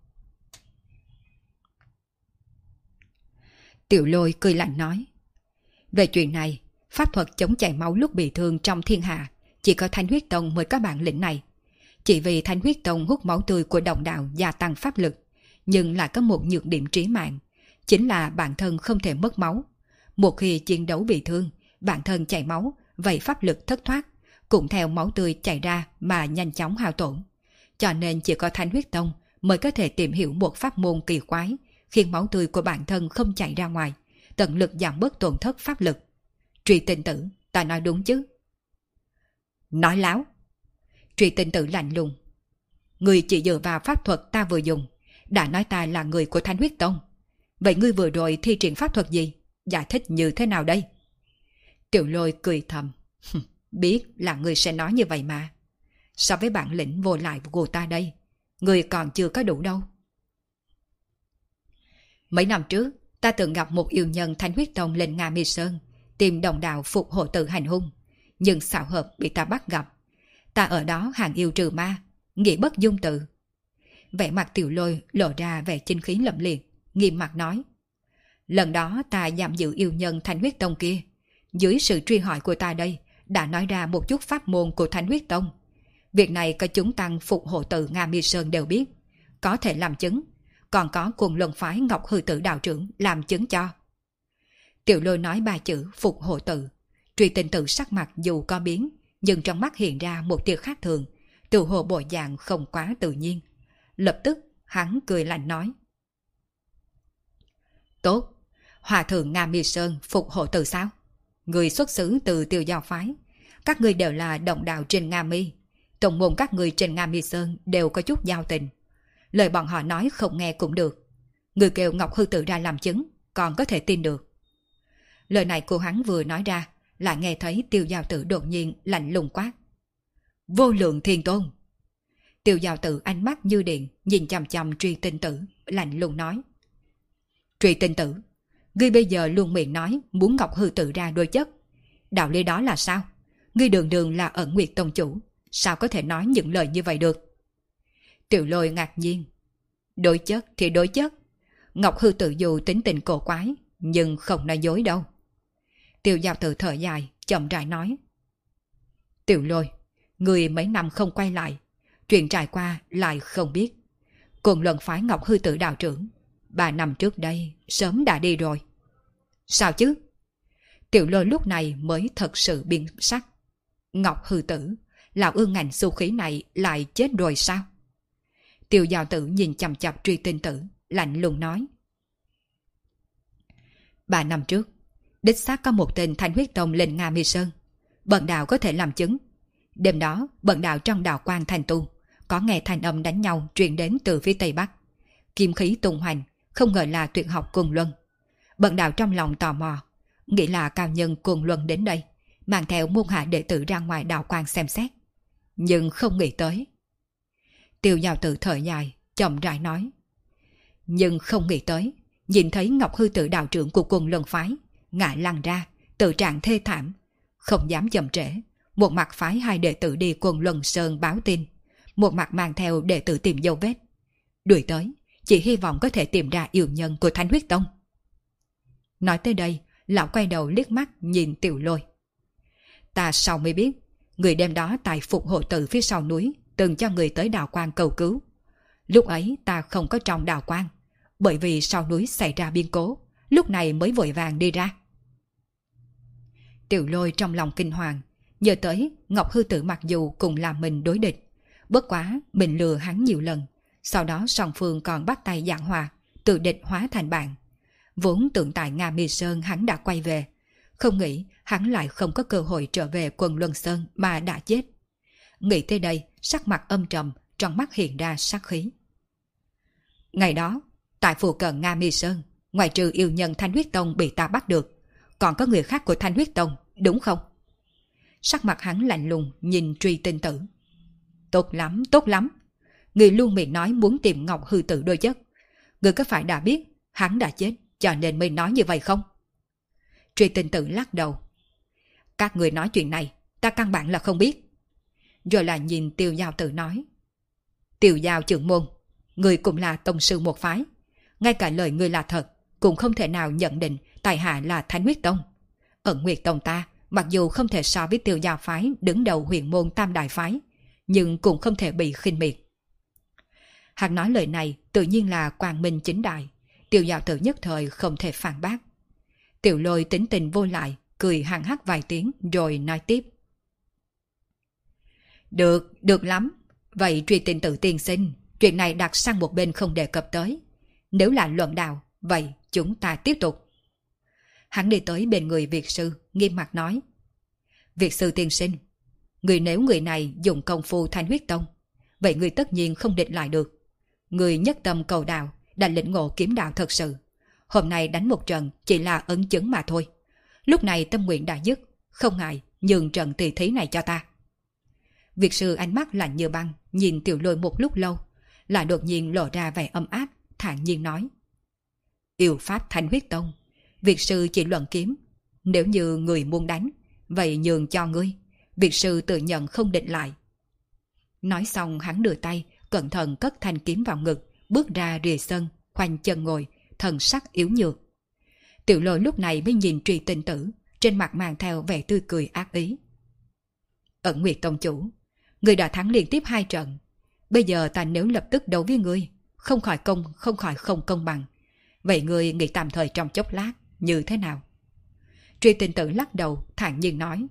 Tiểu Lôi cười lạnh nói. Về chuyện này, pháp thuật chống chảy máu lúc bị thương trong thiên hạ, chỉ có Thánh Huyết Tông mới có bản lĩnh này. Chỉ vì Thánh Huyết Tông hút máu tươi của đồng đạo gia tăng pháp lực, nhưng lại có một nhược điểm trí mạng, chính là bản thân không thể mất máu. Một khi chiến đấu bị thương, bản thân chảy máu, vậy pháp lực thất thoát, cũng theo máu tươi chảy ra mà nhanh chóng hao tổn. Cho nên chỉ có Thánh Huyết Tông mới có thể tìm hiểu một pháp môn kỳ quái, khiến máu tươi của bản thân không chảy ra ngoài, tận lực giảm bớt tổn thất pháp lực. Truy Tinh Tử, ta nói đúng chứ? Nói láo. Truy Tinh Tử lạnh lùng. Ngươi chỉ dựa vào pháp thuật ta vừa dùng, đã nói ta là người của Thánh Huyết Tông. Vậy ngươi vừa rồi thi triển pháp thuật gì? Giải thích như thế nào đây? Tiểu Lôi cười thầm. Biết là ngươi sẽ nói như vậy mà. So với bản lĩnh vô lại của ta đây, ngươi còn chưa có đủ đâu. Mấy năm trước, ta từng gặp một yêu nhân Thánh Huyết Tông lên Nga Mi Sơn, tìm đồng đạo phục hộ tự hành hung, nhưng xảo hợp bị ta bắt gặp. Ta ở đó hàng yêu trừ ma, nghĩ bất dung tự. Vẻ mặt Tiểu Lôi lộ ra vẻ chinh khí lẫm liệt, nghiêm mặt nói. Lần đó ta giam giữ yêu nhân Thánh Huyết Tông kia, dưới sự truy hỏi của ta đây, đã nói ra một chút pháp môn của Thánh Huyết Tông. Việc này có chúng tăng phục hộ tự Nga Mi Sơn đều biết, có thể làm chứng, còn có Cùng Luân phái Ngọc Hư Tử đạo trưởng làm chứng cho. Tiểu Lôi nói ba chữ phục hộ tự, Truy Tinh Tử sắc mặt dù có biến, nhưng trong mắt hiện ra một tia khác thường, tự hồ bộ dạng không quá tự nhiên. Lập tức hắn cười lạnh nói. Tốt, Hòa thượng Nga Mi Sơn phục hộ tự sao? Người xuất xứ từ Tiêu Giao phái, các người đều là đồng đạo trên Nga Mi, tổng môn các người trên Nga Mi Sơn đều có chút giao tình. Lời bọn họ nói không nghe cũng được. Người kêu Ngọc Hư Tử ra làm chứng, còn có thể tin được. Lời này của hắn vừa nói ra, lại nghe thấy Tiêu Giao Tử đột nhiên lạnh lùng quát. Vô Lượng Thiên Tôn! Tiêu Giao Tử ánh mắt như điện, nhìn chằm chằm Truy Tinh Tử, lạnh lùng nói. Truy Tinh Tử, ngươi bây giờ luôn miệng nói muốn Ngọc Hư Tử ra đối chất. Đạo lý đó là sao? Ngươi đường đường là Ẩn Nguyệt Tông chủ, sao có thể nói những lời như vậy được? Tiểu Lôi ngạc nhiên. Đối chất thì đối chất. Ngọc Hư Tử dù tính tình cổ quái, nhưng không nói dối đâu. Tiêu Giao Tử thở dài, chậm rãi nói. Tiểu Lôi, người mấy năm không quay lại, chuyện trải qua lại không biết. Cùng Luân phái Ngọc Hư Tử đạo trưởng, 3 năm trước đây sớm đã đi rồi. Sao chứ? Tiểu Lôi lúc này mới thật sự biến sắc. Ngọc Hư Tử, lão ương ngạnh xu khí này lại chết rồi sao? Tiêu Giao Tử nhìn chằm chằm Truy Tinh Tử, lạnh lùng nói. 3 năm trước, đích xác có một tên Thánh Huyết Tông lên Nga Mi Sơn. Bần đạo có thể làm chứng. Đêm đó, bần đạo trong đạo quan thành tu, có nghe thanh âm đánh nhau truyền đến từ phía Tây Bắc. Kim khí tung hoành, không ngờ là tuyệt học Cùng Luân. Bần đạo trong lòng tò mò, nghĩ là cao nhân Cùng Luân đến đây, mang theo môn hạ đệ tử ra ngoài đạo quan xem xét. Nhưng không nghĩ tới. Tiêu Giao Tử thở dài, chậm rãi nói. Nhưng không nghĩ tới, nhìn thấy Ngọc Hư Tử đạo trưởng của Cùng Luân phái, ngã lăn ra, tự trạng thê thảm, không dám chậm trễ, một mặt phái 2 đệ tử đi Cùng Luân Sơn báo tin, một mặt mang theo đệ tử tìm dấu vết. Đuổi tới, chỉ hy vọng có thể tìm ra yêu nhân của Thánh Huyết Tông. Nói tới đây, lão quay đầu liếc mắt nhìn Tiểu Lôi. Ta sau mới biết, người đêm đó tại phục hộ tự phía sau núi từng cho người tới đạo quan cầu cứu. Lúc ấy ta không có trong đạo quan, bởi vì sau núi xảy ra biến cố, lúc này mới vội vàng đi ra. Tiểu Lôi trong lòng kinh hoàng, nhớ tới Ngọc Hư Tử mặc dù cùng làm mình đối địch, bất quá mình lừa hắn nhiều lần, sau đó song phương còn bắt tay giảng hòa, từ địch hóa thành bạn. Vốn tưởng tại Nga Mi Sơn hắn đã quay về, không nghĩ hắn lại không có cơ hội trở về Quần Luân Sơn mà đã chết. Nghĩ tới đây, sắc mặt âm trầm, trong mắt hiện ra sát khí. Ngày đó, tại phụ cận Nga Mi Sơn, ngoài trừ yêu nhân Thanh Huyết Tông bị ta bắt được, còn có người khác của Thanh Huyết Tông, đúng không? Sắc mặt hắn lạnh lùng nhìn Truy Tinh Tử. Tốt lắm, tốt lắm. Người luôn miệng nói muốn tìm Ngọc Hư Tử đối chất. Ngươi có phải đã biết hắn đã chết cho nên mới nói như vậy không? Truy Tinh Tử lắc đầu. Các người nói chuyện này, ta căn bản là không biết. Rồi lại nhìn Tiêu Giao Tử nói. Tiêu Giao trưởng môn, người cũng là tông sư một phái. Ngay cả lời người là thật, cũng không thể nào nhận định tại hạ là Thánh Huyết Tông. Ẩn Nguyệt Tông ta, mặc dù không thể so với Tiêu Giao phái đứng đầu huyền môn Tam Đại phái, nhưng cũng không thể bị khinh miệt. Hắn nói lời này tự nhiên là quang minh chính đại. Tiêu Giao Tử nhất thời không thể phản bác. Tiểu Lôi tính tình vô lại, cười hằng hắc vài tiếng rồi nói tiếp. Được lắm. Vậy Truy Tinh Tử tiên sinh, chuyện này đặt sang một bên không đề cập tới. Nếu là luận đạo, vậy chúng ta tiếp tục. Hắn đi tới bên người Việt sư, nghiêm mặt nói. Việt sư tiên sinh, nếu người này dùng công phu Thanh Huyết Tông, vậy người tất nhiên không địch lại được. Người nhất tâm cầu đạo, đã lĩnh ngộ kiếm đạo thật sự. Hôm nay đánh một trận chỉ là ấn chứng mà thôi. Lúc này tâm nguyện đã dứt, không ngại nhường trận tỷ thí này cho ta. Việt sư ánh mắt lạnh như băng, nhìn Tiểu Lôi một lúc lâu, lại đột nhiên lộ ra vẻ âm áp, thản nhiên nói. Yêu pháp Thanh Huyết Tông, Việt sư chỉ luận kiếm. Nếu như người muốn đánh, vậy nhường cho ngươi. Việt sư tự nhận không định lại. Nói xong hắn đưa tay, cẩn thận cất thanh kiếm vào ngực, bước ra rìa sân, khoanh chân ngồi, thần sắc yếu nhược. Tiểu Lôi lúc này mới nhìn Truy Tinh Tử, trên mặt mang theo vẻ tươi cười ác ý. Ẩn Nguyệt Tông chủ, ngươi đã thắng liên tiếp 2 trận. Bây giờ ta nếu lập tức đấu với ngươi, không khỏi không công bằng. Vậy ngươi nghĩ tạm thời trong chốc lát, như thế nào? Truy Tinh Tử lắc đầu, thản nhiên nói.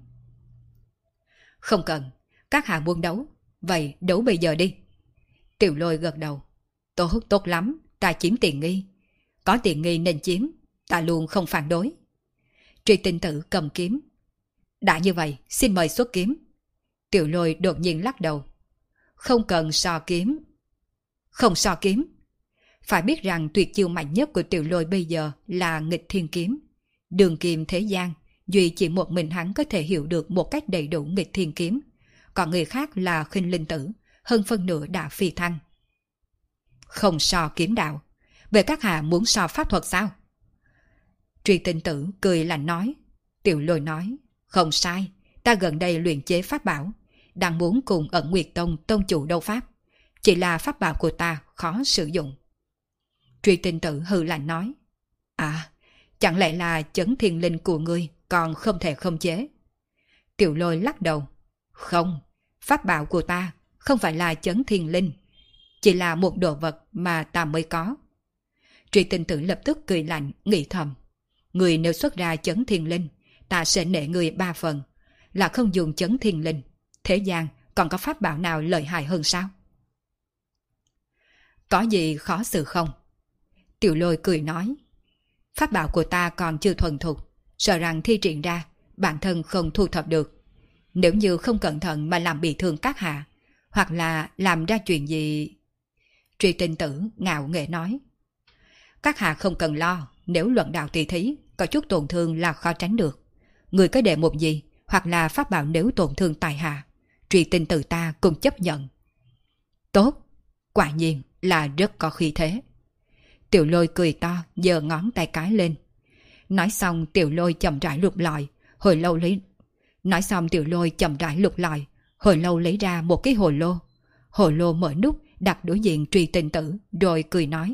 Không cần, các hạ muốn đấu, vậy đấu bây giờ đi. Tiểu Lôi gật đầu. Tốt lắm, ta chiếm tiện nghi. Có tiện nghi nên chiếm, ta luôn không phản đối. Truy Tinh Tử cầm kiếm. Đã như vậy, xin mời xuất kiếm. Tiểu Lôi đột nhiên lắc đầu. Không cần so kiếm. Không so kiếm. Phải biết rằng tuyệt chiêu mạnh nhất của Tiểu Lôi bây giờ là nghịch thiên kiếm. Đường kim thế gian, duy chỉ một mình hắn có thể hiểu được một cách đầy đủ nghịch thiên kiếm. Còn người khác là Khinh Linh Tử, hơn phân nửa đã phi thăng. Không so kiếm đạo. Vậy các hạ muốn so pháp thuật sao? Truy Tinh Tử cười lạnh nói. Tiểu Lôi nói. Không sai, ta gần đây luyện chế pháp bảo, đang muốn cùng Ẩn Nguyệt Tông tông chủ đấu pháp. Chỉ là pháp bảo của ta khó sử dụng. Truy Tinh Tử hừ lạnh nói. À, chẳng lẽ là chấn thiên linh của ngươi còn không thể khống chế? Tiểu Lôi lắc đầu. Không, pháp bảo của ta không phải là chấn thiên linh, chỉ là một đồ vật mà ta mới có. Truy Tinh Tử lập tức cười lạnh, nghĩ thầm. Người nếu xuất ra chấn thiên linh, ta sẽ nể người 3 phần. Là không dùng chấn thiên linh, thế gian còn có pháp bảo nào lợi hại hơn sao? Có gì khó xử không? Tiểu Lôi cười nói. Pháp bảo của ta còn chưa thuần thục, sợ rằng thi triển ra bản thân không thu thập được. Nếu như không cẩn thận mà làm bị thương các hạ, hoặc là làm ra chuyện gì... Truy Tinh Tử ngạo nghễ nói. Các hạ không cần lo, nếu luận đạo tỷ thí có chút tổn thương là khó tránh được. Người có đề một gì, hoặc là pháp bảo nếu tổn thương tại hạ, Truy Tinh Tử ta cũng chấp nhận. Tốt, quả nhiên là rất có khí thế. Tiểu Lôi cười to, giơ ngón tay cái lên. Nói xong Tiểu Lôi chậm rãi lục lọi, hồi lâu lấy ra một cái hồ lô. Hồ lô mở nút, đặt đối diện Truy Tinh Tử, rồi cười nói.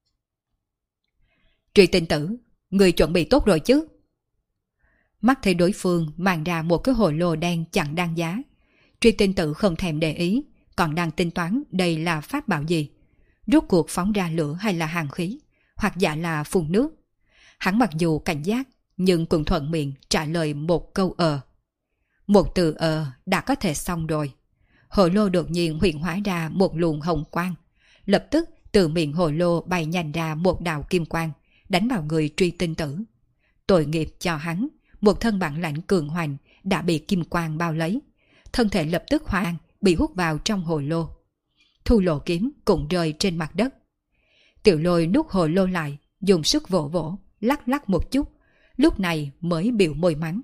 Truy Tinh Tử, người chuẩn bị tốt rồi chứ? Mắt thấy đối phương mang ra một cái hồ lô đen chẳng đáng giá. Truy Tinh Tử không thèm để ý, còn đang tính toán đây là pháp bảo gì. Rốt cuộc phóng ra lửa hay là hàn khí, hoặc giả là phun nước. Hắn mặc dù cảnh giác, nhưng cũng thuận miệng trả lời một câu Một từ đã có thể xong rồi. Hồ lô đột nhiên hiện hóa ra một luồng hồng quang. Lập tức từ miệng hồ lô bay nhanh ra một đạo kim quang, đánh vào người Truy Tinh Tử. Tội nghiệp cho hắn, một thân bản lãnh cường hoành đã bị kim quang bao lấy. Thân thể lập tức hoang, bị hút vào trong hồ lô. Thu Lộ kiếm cũng rơi trên mặt đất. Tiểu Lôi nút hồ lô lại, dùng sức vỗ vỗ, lắc lắc một chút, lúc này mới biểu môi mắng.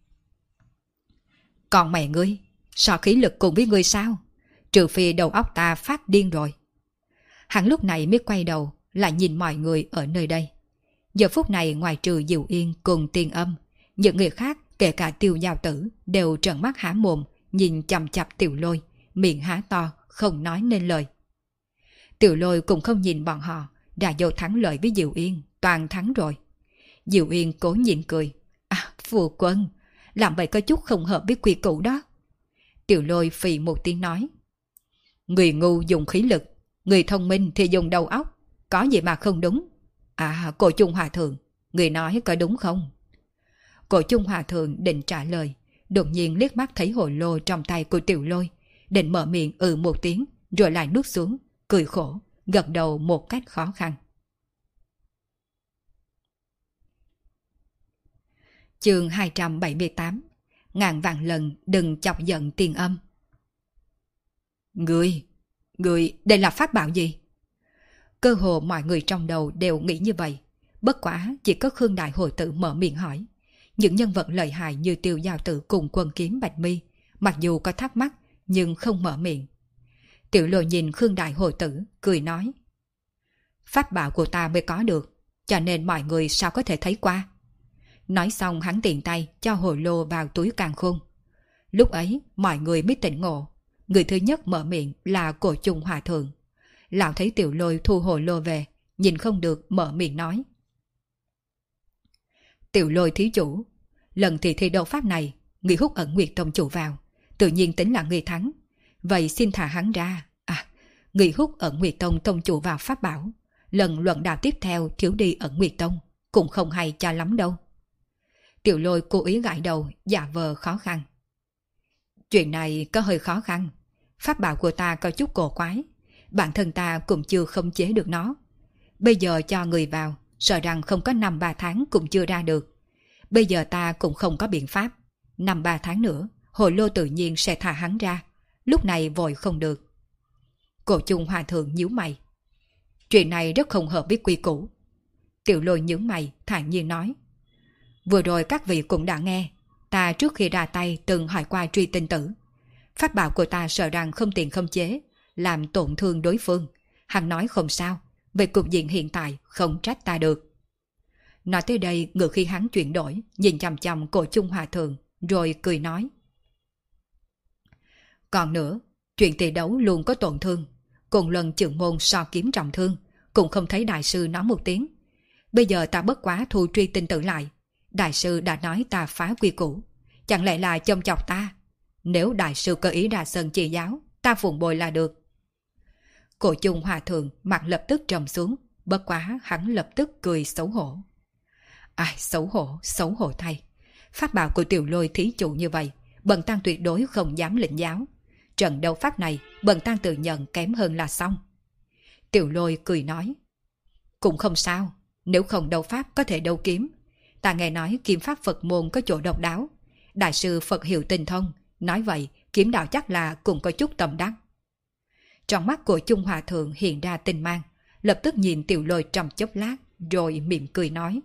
Còn mẹ ngươi, so khí lực cùng với ngươi sao? Trừ phi đầu óc ta phát điên rồi. Hắn lúc này mới quay đầu, lại nhìn mọi người ở nơi đây. Giờ phút này ngoài trừ Diệu Yên cùng Tiên Âm, những người khác kể cả Tiêu Giao Tử đều trợn mắt há mồm nhìn chằm chằm Tiểu Lôi, miệng há to không nói nên lời. Tiểu Lôi cũng không nhìn bọn họ, đã vô thắng lợi với Diệu Yên, toàn thắng rồi. Diệu Yên cố nhịn cười. À, phu quân, làm vậy có chút không hợp với quy củ đó. Tiểu Lôi phì một tiếng nói. Người ngu dùng khí lực, người thông minh thì dùng đầu óc, có gì mà không đúng. À, cô Trung Hòa Thượng, người nói có đúng không? Cô Trung Hòa Thượng định trả lời, đột nhiên liếc mắt thấy hồ lô trong tay của Tiểu Lôi, định mở miệng một tiếng, rồi lại nuốt xuống, cười khổ, gật đầu một cách khó khăn. Chương 278. Ngàn vạn lần đừng chọc giận Tiên Âm. Người, đây là pháp bảo gì? Cơ hồ mọi người trong đầu đều nghĩ như vậy. Bất quá chỉ có Khương Đại Hồi Tử mở miệng hỏi. Những nhân vật lợi hại như Tiêu Giao Tử cùng Quân Kiếm Bạch Mi, mặc dù có thắc mắc nhưng không mở miệng. Tiểu Lôi nhìn Khương Đại Hồi Tử, cười nói. Pháp bảo của ta mới có được, cho nên mọi người sao có thể thấy qua. Nói xong hắn tiện tay cho hồ lô vào túi càn khôn. Lúc ấy mọi người mới tỉnh ngộ. Người thứ nhất mở miệng là Cổ Trung Hòa Thượng. Lão thấy Tiểu Lôi thu hồ lô về, nhìn không được mở miệng nói. Tiểu Lôi thí chủ, lần thi đấu pháp này, người hút Ẩn Nguyệt Tông chủ vào, tự nhiên tính là người thắng. Vậy xin thả hắn ra. À, người hút Ẩn Nguyệt Tông tông chủ vào pháp bảo, lần luận đạo tiếp theo thiếu đi Ẩn Nguyệt Tông, cũng không hay cho lắm đâu. Tiểu Lôi cố ý gãi đầu, giả vờ khó khăn. Chuyện này có hơi khó khăn. Pháp bảo của ta có chút cổ quái. Bản thân ta cũng chưa khống chế được nó. Bây giờ cho người vào, sợ rằng không có 5-3 tháng cũng chưa ra được. Bây giờ ta cũng không có biện pháp. 5-3 tháng nữa, hồ lô tự nhiên sẽ thả hắn ra. Lúc này vội không được. Cổ Trung Hòa Thượng nhíu mày. Chuyện này rất không hợp với quy củ. Tiểu Lôi nhướng mày, thản nhiên nói. Vừa rồi các vị cũng đã nghe, ta trước khi ra tay từng hỏi qua Truy Tinh Tử. Pháp bảo của ta sợ rằng không tiện khống chế, làm tổn thương đối phương. Hắn nói không sao, về cục diện hiện tại không trách ta được. Nói tới đây ngược khi hắn chuyển đổi, nhìn chằm chằm Cổ Trung Hòa Thượng, rồi cười nói. Còn nữa, chuyện tỷ đấu luôn có tổn thương. Cùng lần trưởng môn so kiếm trọng thương, cũng không thấy đại sư nói một tiếng. Bây giờ ta bất quá thu Truy Tinh Tử lại. Đại sư đã nói ta phá quy củ, chẳng lẽ là châm chọc ta? Nếu đại sư có ý ra sân chỉ giáo, ta phụng bồi là được. Cổ Trung Hòa Thượng mặt lập tức trầm xuống, bất quá hắn lập tức cười xấu hổ. Ai, xấu hổ thay. Pháp bảo của Tiểu Lôi thí chủ như vậy, bần tăng tuyệt đối không dám lĩnh giáo. Trận đấu pháp này, bần tăng tự nhận kém hơn là xong. Tiểu Lôi cười nói. Cũng không sao, nếu không đấu pháp có thể đấu kiếm. Ta nghe nói kiếm pháp Phật môn có chỗ độc đáo. Đại sư Phật hiệu tinh thông, nói vậy kiếm đạo chắc là cũng có chút tầm đắc. Trong mắt của Trung Hòa Thượng hiện ra tinh mang, lập tức nhìn Tiểu Lôi trong chốc lát, rồi mỉm cười nói.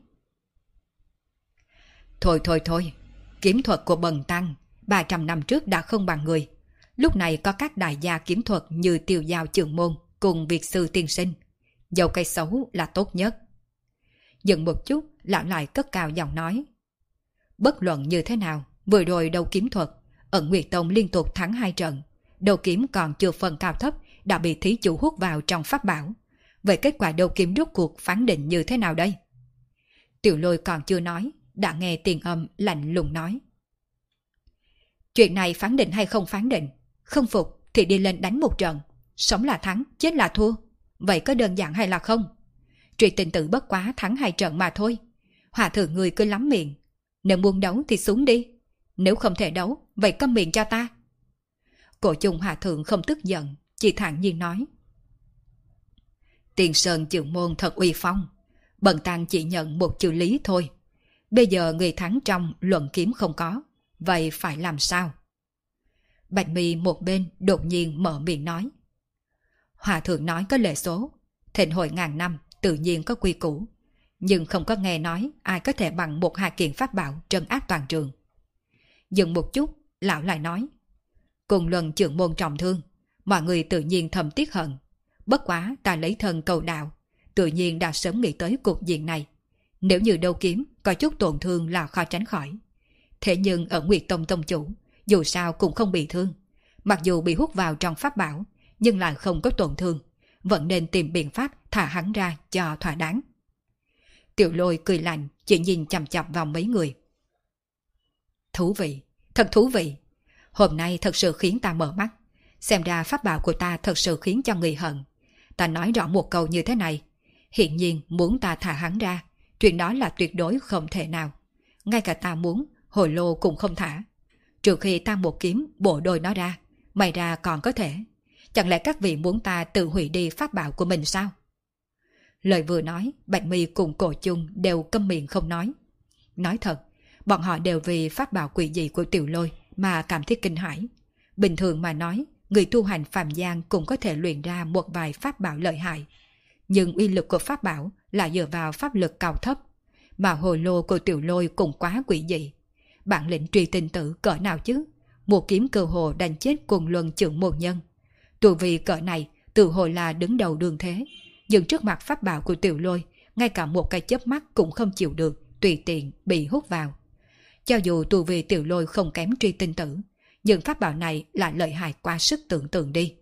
Thôi, kiếm thuật của bần tăng 300 năm trước đã không bằng người. Lúc này có các đại gia kiếm thuật như Tiêu Giao Trưởng Môn cùng Việt Sư Tiên Sinh. Dẫu cái xấu là tốt nhất. Dừng một chút, lão lại cất cao giọng nói. Bất luận như thế nào, vừa rồi đấu kiếm thuật, Ẩn Nguyệt Tông liên tục thắng 2 trận. Đấu kiếm còn chưa phân cao thấp, đã bị thí chủ hút vào trong pháp bảo. Vậy kết quả đấu kiếm rốt cuộc phán định như thế nào đây? Tiểu Lôi còn chưa nói, đã nghe Tiền Âm lạnh lùng nói. Chuyện này phán định hay không phán định, không phục thì đi lên đánh một trận. Sống là thắng, chết là thua. Vậy có đơn giản hay là không? Truy Tinh Tử bất quá thắng 2 trận mà thôi. Hòa Thượng người cứ lắm miệng. Nếu muốn đấu thì xuống đi. Nếu không thể đấu, vậy câm miệng cho ta. Cổ Trung Hòa Thượng không tức giận, chỉ thản nhiên nói. Tiền Sơn Trưởng Môn thật uy phong. Bần tăng chỉ nhận một chữ lý thôi. Bây giờ người thắng trong luận kiếm không có. Vậy phải làm sao? Bạch Mi một bên đột nhiên mở miệng nói. Hòa Thượng nói có lệ số. Thịnh hội ngàn năm tự nhiên có quy củ. Nhưng không có nghe nói ai có thể bằng 1-2 kiện pháp bảo trấn áp toàn trường. Dừng một chút, lão lại nói. Cùng lần trưởng môn trọng thương, mọi người tự nhiên thầm tiếc hận. Bất quá ta lấy thân cầu đạo, tự nhiên đã sớm nghĩ tới cục diện này. Nếu như đấu kiếm có chút tổn thương là khó tránh khỏi. Thế nhưng ở Nguyệt Tông tông chủ, dù sao cũng không bị thương. Mặc dù bị hút vào trong pháp bảo, nhưng lại không có tổn thương. Vẫn nên tìm biện pháp thả hắn ra cho thỏa đáng. Tiểu Lôi cười lạnh, chỉ nhìn chằm chằm vào mấy người. Thú vị, thật thú vị. Hôm nay thật sự khiến ta mở mắt. Xem ra pháp bảo của ta thật sự khiến cho người hận. Ta nói rõ một câu như thế này. Hiện nhiên muốn ta thả hắn ra, chuyện đó là tuyệt đối không thể nào. Ngay cả ta muốn, hồi lô cũng không thả. Trừ khi ta một kiếm bổ đôi nó ra, may ra còn có thể. Chẳng lẽ các vị muốn ta tự hủy đi pháp bảo của mình sao? Lời vừa nói, Bạch Mi cùng Cổ Chung đều câm miệng không nói. Nói thật, bọn họ đều vì pháp bảo quỷ dị của Tiểu Lôi mà cảm thấy kinh hãi. Bình thường mà nói, người tu hành phàm gian cũng có thể luyện ra một vài pháp bảo lợi hại. Nhưng uy lực của pháp bảo là dựa vào pháp lực cao thấp. Mà hồi lô của Tiểu Lôi cũng quá quỷ dị. Bản lĩnh truy tinh tử cỡ nào chứ? Một kiếm cơ hồ đánh chết cùng luân trưởng môn nhân. Tu vi cỡ này tự hồi là đứng đầu đường thế. Nhưng trước mặt pháp bảo của Tiểu Lôi, ngay cả một cái chớp mắt cũng không chịu được, tùy tiện bị hút vào. Cho dù tu vi Tiểu Lôi không kém truy tinh tử, nhưng pháp bảo này lại lợi hại quá sức tưởng tượng đi.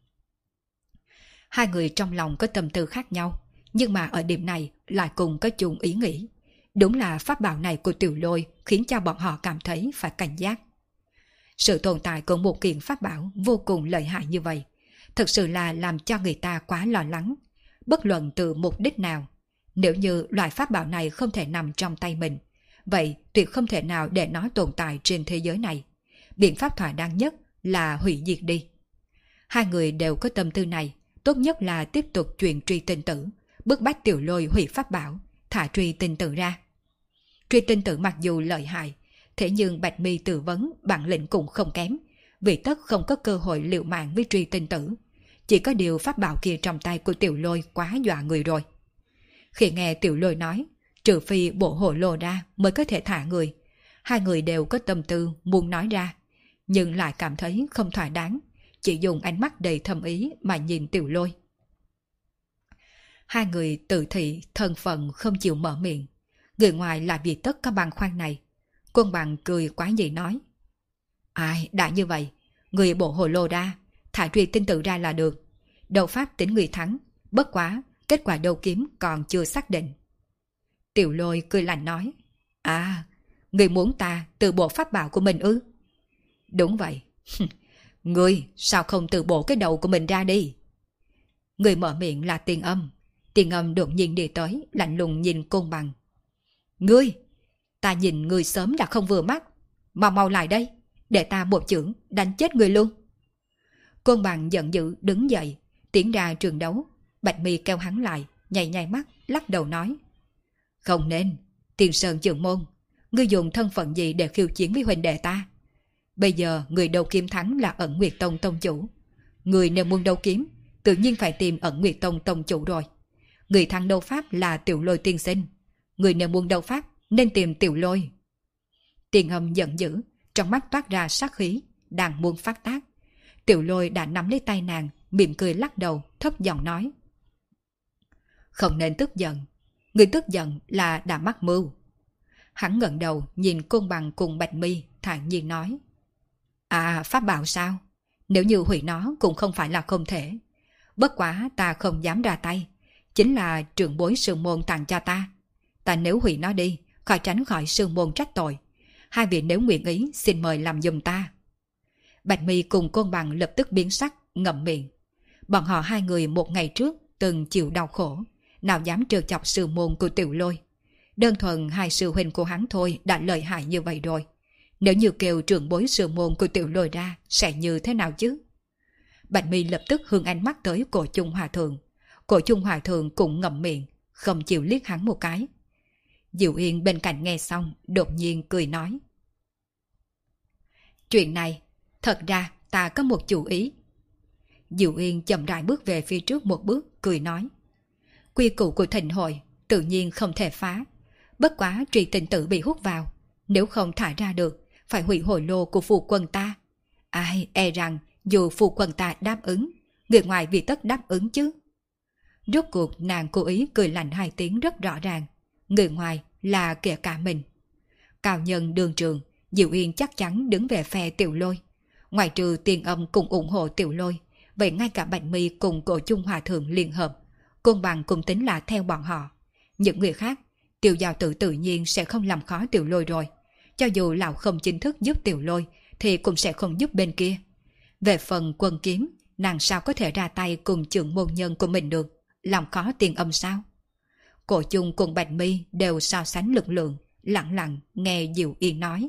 Hai người trong lòng có tâm tư khác nhau, nhưng mà ở điểm này lại cùng có chung ý nghĩ. Đúng là pháp bảo này của Tiểu Lôi khiến cho bọn họ cảm thấy phải cảnh giác. Sự tồn tại của một kiện pháp bảo vô cùng lợi hại như vậy, thực sự là làm cho người ta quá lo lắng. Bất luận từ mục đích nào, nếu như loại pháp bảo này không thể nằm trong tay mình, vậy tuyệt không thể nào để nó tồn tại trên thế giới này. Biện pháp thỏa đáng nhất là hủy diệt đi. Hai người đều có tâm tư này, tốt nhất là tiếp tục chuyện truy tinh tử, bức bách Tiểu Lôi hủy pháp bảo, thả truy tinh tử ra. Truy tinh tử mặc dù lợi hại, thế nhưng Bạch Mi tư vấn bản lĩnh cũng không kém, vì tất không có cơ hội liều mạng với truy tinh tử. Chỉ có điều pháp bảo kia trong tay của Tiểu Lôi quá dọa người rồi. Khi nghe Tiểu Lôi nói, trừ phi bộ hộ lô ra mới có thể thả người, hai người đều có tâm tư muốn nói ra, nhưng lại cảm thấy không thỏa đáng, chỉ dùng ánh mắt đầy thâm ý mà nhìn Tiểu Lôi. Hai người tự thị thân phận không chịu mở miệng, người ngoài là vì tất có băn khoăn này. Quân Bằng cười quá dị nói, ai đã như vậy, người bộ hồ lô ra, thả truy tinh tử ra là được. Đấu pháp tính người thắng, bất quá kết quả đấu kiếm còn chưa xác định. Tiểu Lôi cười lạnh nói, à, người muốn ta từ bộ pháp bảo của mình ư? Đúng vậy. Người sao không từ bộ cái đầu của mình ra đi? Người mở miệng là Tiền Âm. Tiền Âm đột nhiên đi tới, lạnh lùng nhìn Côn Bằng. Ngươi, ta nhìn ngươi sớm đã không vừa mắt. Mau mau lại đây, để ta một chưởng đánh chết ngươi luôn. Côn Bằng giận dữ đứng dậy, tiến ra trường đấu. Bạch Mi kêu hắn lại, nhảy nhảy mắt, lắc đầu nói. Không nên, Tiền Sơn trưởng môn, ngươi dùng thân phận gì để khiêu chiến với huynh đệ ta? Bây giờ người đấu kiếm thắng là Ẩn Nguyệt Tông tông chủ. Người nếu muốn đấu kiếm, tự nhiên phải tìm Ẩn Nguyệt Tông tông chủ rồi. Người thắng đấu pháp là Tiểu Lôi tiên sinh. Người nếu muốn đấu pháp nên tìm Tiểu Lôi. Tiền Âm giận dữ, trong mắt toát ra sát khí, đang muốn phát tác. Tiểu Lôi đã nắm lấy tay nàng, mỉm cười lắc đầu, thấp giọng nói. Không nên tức giận. Người tức giận là đã mắc mưu. Hắn ngẩng đầu nhìn Côn Bằng cùng Bạch Mi, thản nhiên nói. À, pháp bảo sao? Nếu như hủy nó cũng không phải là không thể. Bất quá ta không dám ra tay. Chính là trưởng bối sư môn tặng cho ta. Ta nếu hủy nó đi, khỏi tránh khỏi sư môn trách tội. Hai vị nếu nguyện ý, xin mời làm giùm ta. Bạch Mi cùng Côn Bằng lập tức biến sắc, ngậm miệng. Bọn họ hai người một ngày trước từng chịu đau khổ, nào dám trêu chọc sư môn của Tiểu Lôi. Đơn thuần hai sư huynh của hắn thôi đã lợi hại như vậy rồi. Nếu như kêu trưởng bối sư môn của Tiểu Lôi ra, sẽ như thế nào chứ? Bạch Mi lập tức hướng ánh mắt tới Cổ Chung Hòa Thượng. Cổ Chung Hòa Thượng cũng ngậm miệng, không chịu liếc hắn một cái. Diệu Yên bên cạnh nghe xong, đột nhiên cười nói. Chuyện này, thật ra ta có một chủ ý. Diệu Yên chậm rãi bước về phía trước một bước, cười nói. Quy củ của thịnh hội, tự nhiên không thể phá. Bất quá truy tinh tử bị hút vào. Nếu không thả ra được, phải hủy hồi lô của phu quân ta. Ai e rằng dù phu quân ta đáp ứng, người ngoài vì tất đáp ứng chứ. Rốt cuộc nàng cố ý cười lạnh hai tiếng rất rõ ràng. Người ngoài là kẻ cả mình. Cao nhân đường trường, Diệu Yên chắc chắn đứng về phe Tiểu Lôi. Ngoài trừ Tiền Âm cùng ủng hộ Tiểu Lôi, vậy ngay cả Bạch Mi cùng Cổ Chung Hòa Thượng liên hợp, Côn Bằng cũng tính là theo bọn họ. Những người khác, Tiểu Giao Tử tự nhiên sẽ không làm khó Tiểu Lôi rồi. Cho dù lão không chính thức giúp Tiểu Lôi, thì cũng sẽ không giúp bên kia. Về phần Quân Kiếm, nàng sao có thể ra tay cùng trưởng môn nhân của mình được, làm khó Tiền Âm sao? Cổ Chung cùng Bạch Mi đều so sánh lực lượng, lặng lặng nghe Diệu Yên nói.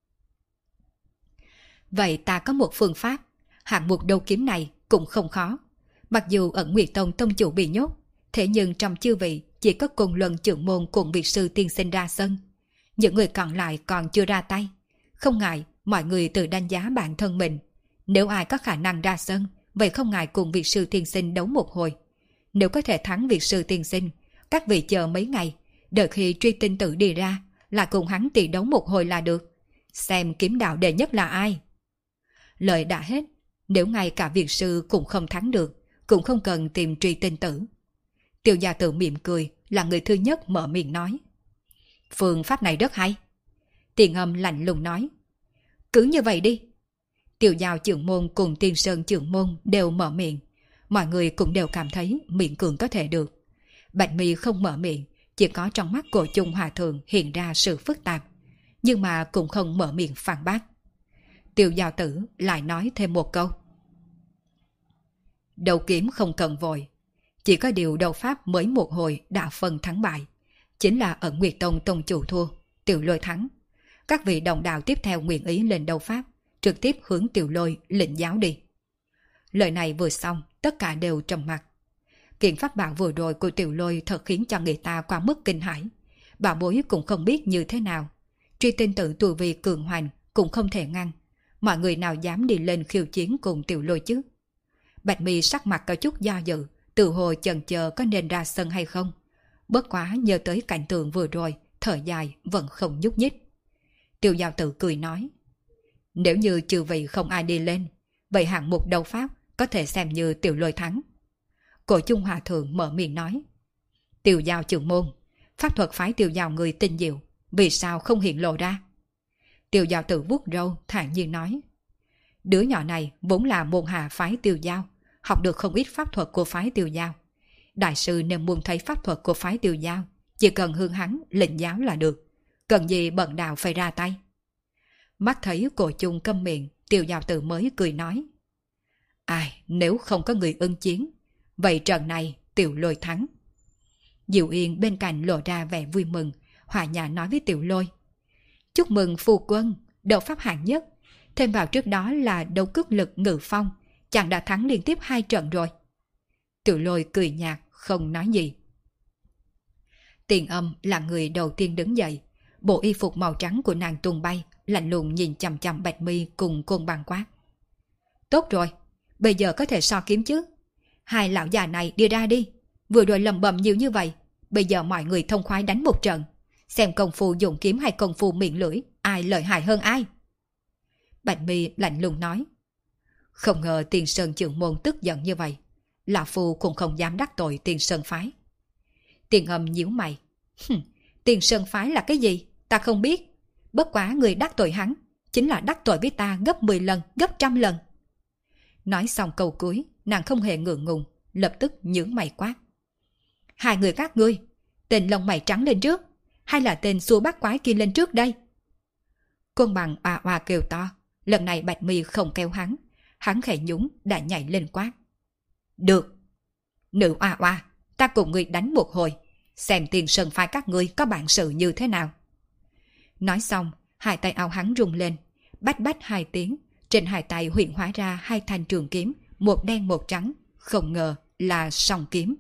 Vậy ta có một phương pháp, hạng mục đấu kiếm này cũng không khó. Mặc dù Ẩn Nguyệt Tông tông chủ bị nhốt, thế nhưng trong chư vị chỉ có Côn Luân trưởng môn cùng Việt sư tiên sinh ra sân. Những người còn lại còn chưa ra tay. Không ngại, mọi người tự đánh giá bản thân mình. Nếu ai có khả năng ra sân, vậy không ngại cùng Việt sư tiên sinh đấu một hồi. Nếu có thể thắng Việt sư tiên sinh, các vị chờ mấy ngày, đợi khi truy tinh tử đi ra, là cùng hắn tỷ đấu một hồi là được. Xem kiếm đạo đệ nhất là ai. Lời đã hết, nếu ngay cả Việt sư cũng không thắng được, cũng không cần tìm truy tinh tử. Tiểu gia tử mỉm cười, là người thứ nhất mở miệng nói. Phương pháp này rất hay. Tiền Âm lạnh lùng nói. Cứ như vậy đi. Tiểu Giao trưởng môn cùng Tiên Sơn trưởng môn đều mở miệng. Mọi người cũng đều cảm thấy miệng cường có thể được. Bạch Mi không mở miệng, chỉ có trong mắt Cổ Chung Hòa Thượng hiện ra sự phức tạp, nhưng mà cũng không mở miệng phản bác. Tiểu Giao tử lại nói thêm một câu. Đấu kiếm không cần vội, chỉ có điều đấu pháp mới một hồi đã phân thắng bại, chính là Ẩn Nguyệt Tông tông chủ thua, Tiểu Lôi thắng. Các vị đồng đạo tiếp theo nguyện ý lên đấu pháp, trực tiếp hướng Tiểu Lôi lĩnh giáo đi. Lời này vừa xong, tất cả đều trầm mặc. Kiện pháp bảo vừa rồi của Tiểu Lôi thật khiến cho người ta quá mức kinh hãi. Bảo bối cũng không biết như thế nào. Truy tinh tử tu vi cường hoành cũng không thể ngăn. Mọi người nào dám đi lên khiêu chiến cùng Tiểu Lôi chứ? Bạch Mi sắc mặt có chút do dự, tự hồ chần chờ có nên ra sân hay không. Bất quá nhớ tới cảnh tượng vừa rồi, thở dài vẫn không nhúc nhích. Tiểu Giao tử cười nói. Nếu như trừ vị không ai đi lên, vậy hạng mục đấu pháp có thể xem như Tiểu Lôi thắng. Cổ Chung Hòa Thượng mở miệng nói. Tiểu Giao trưởng môn, pháp thuật phái Tiểu Giao người tinh diệu, vì sao không hiện lộ ra? Tiểu Giao tử vuốt râu thản nhiên nói. Đứa nhỏ này vốn là môn hạ phái Tiểu Giao, học được không ít pháp thuật của phái Tiểu Giao. Đại sư nên muốn thấy pháp thuật của phái Tiểu Giao, chỉ cần hướng hắn lĩnh giáo là được, cần gì bận đạo phải ra tay. Mắt thấy Cổ Chung câm miệng, Tiểu Giao tử mới cười nói. Ai, nếu không có người ưng chiến, vậy trận này Tiểu Lôi thắng. Diệu Yên bên cạnh lộ ra vẻ vui mừng, hòa nhã nói với Tiểu Lôi. Chúc mừng phu quân, đấu pháp hạng nhất, thêm vào trước đó là đấu cước lực ngự phong, chàng đã thắng liên tiếp 2 trận rồi. Tiểu Lôi cười nhạt, không nói gì. Tiền Âm là người đầu tiên đứng dậy, bộ y phục màu trắng của nàng tung bay, lạnh lùng nhìn chằm chằm Bạch Mi cùng Côn Bằng quát. Tốt rồi, bây giờ có thể so kiếm chứ. Hai lão già này đi ra đi, vừa rồi lầm bầm nhiều như vậy, bây giờ mọi người thông khoái đánh một trận, xem công phu dùng kiếm hay công phu miệng lưỡi, ai lợi hại hơn ai. Bạch Mi lạnh lùng nói. Không ngờ Tiền Sơn trưởng môn tức giận như vậy, lão phu cũng không dám đắc tội Tiền Sơn phái. Tiền Âm nhíu mày. Tiền Sơn phái là cái gì? Ta không biết. Bất quá người đắc tội hắn chính là đắc tội với ta gấp 10 lần, gấp 100 lần. Nói xong câu cuối, nàng không hề ngượng ngùng, lập tức nhướng mày quát. Hai người các ngươi, tên lông mày trắng lên trước, hay là tên xua bát quái kia lên trước đây? Côn Bằng oà oà kêu to, lần này Bạch Mi không kêu hắn khẽ nhún đã nhảy lên quát. Được. Nữ oà oà, ta cùng ngươi đánh một hồi, xem Tiền Sơn phái các ngươi có bản sự như thế nào. Nói xong, hai tay áo hắn rung lên, bách bách 2 tiếng, trên hai tay hiện hóa ra 2 thanh trường kiếm, một đen một trắng, không ngờ là song kiếm.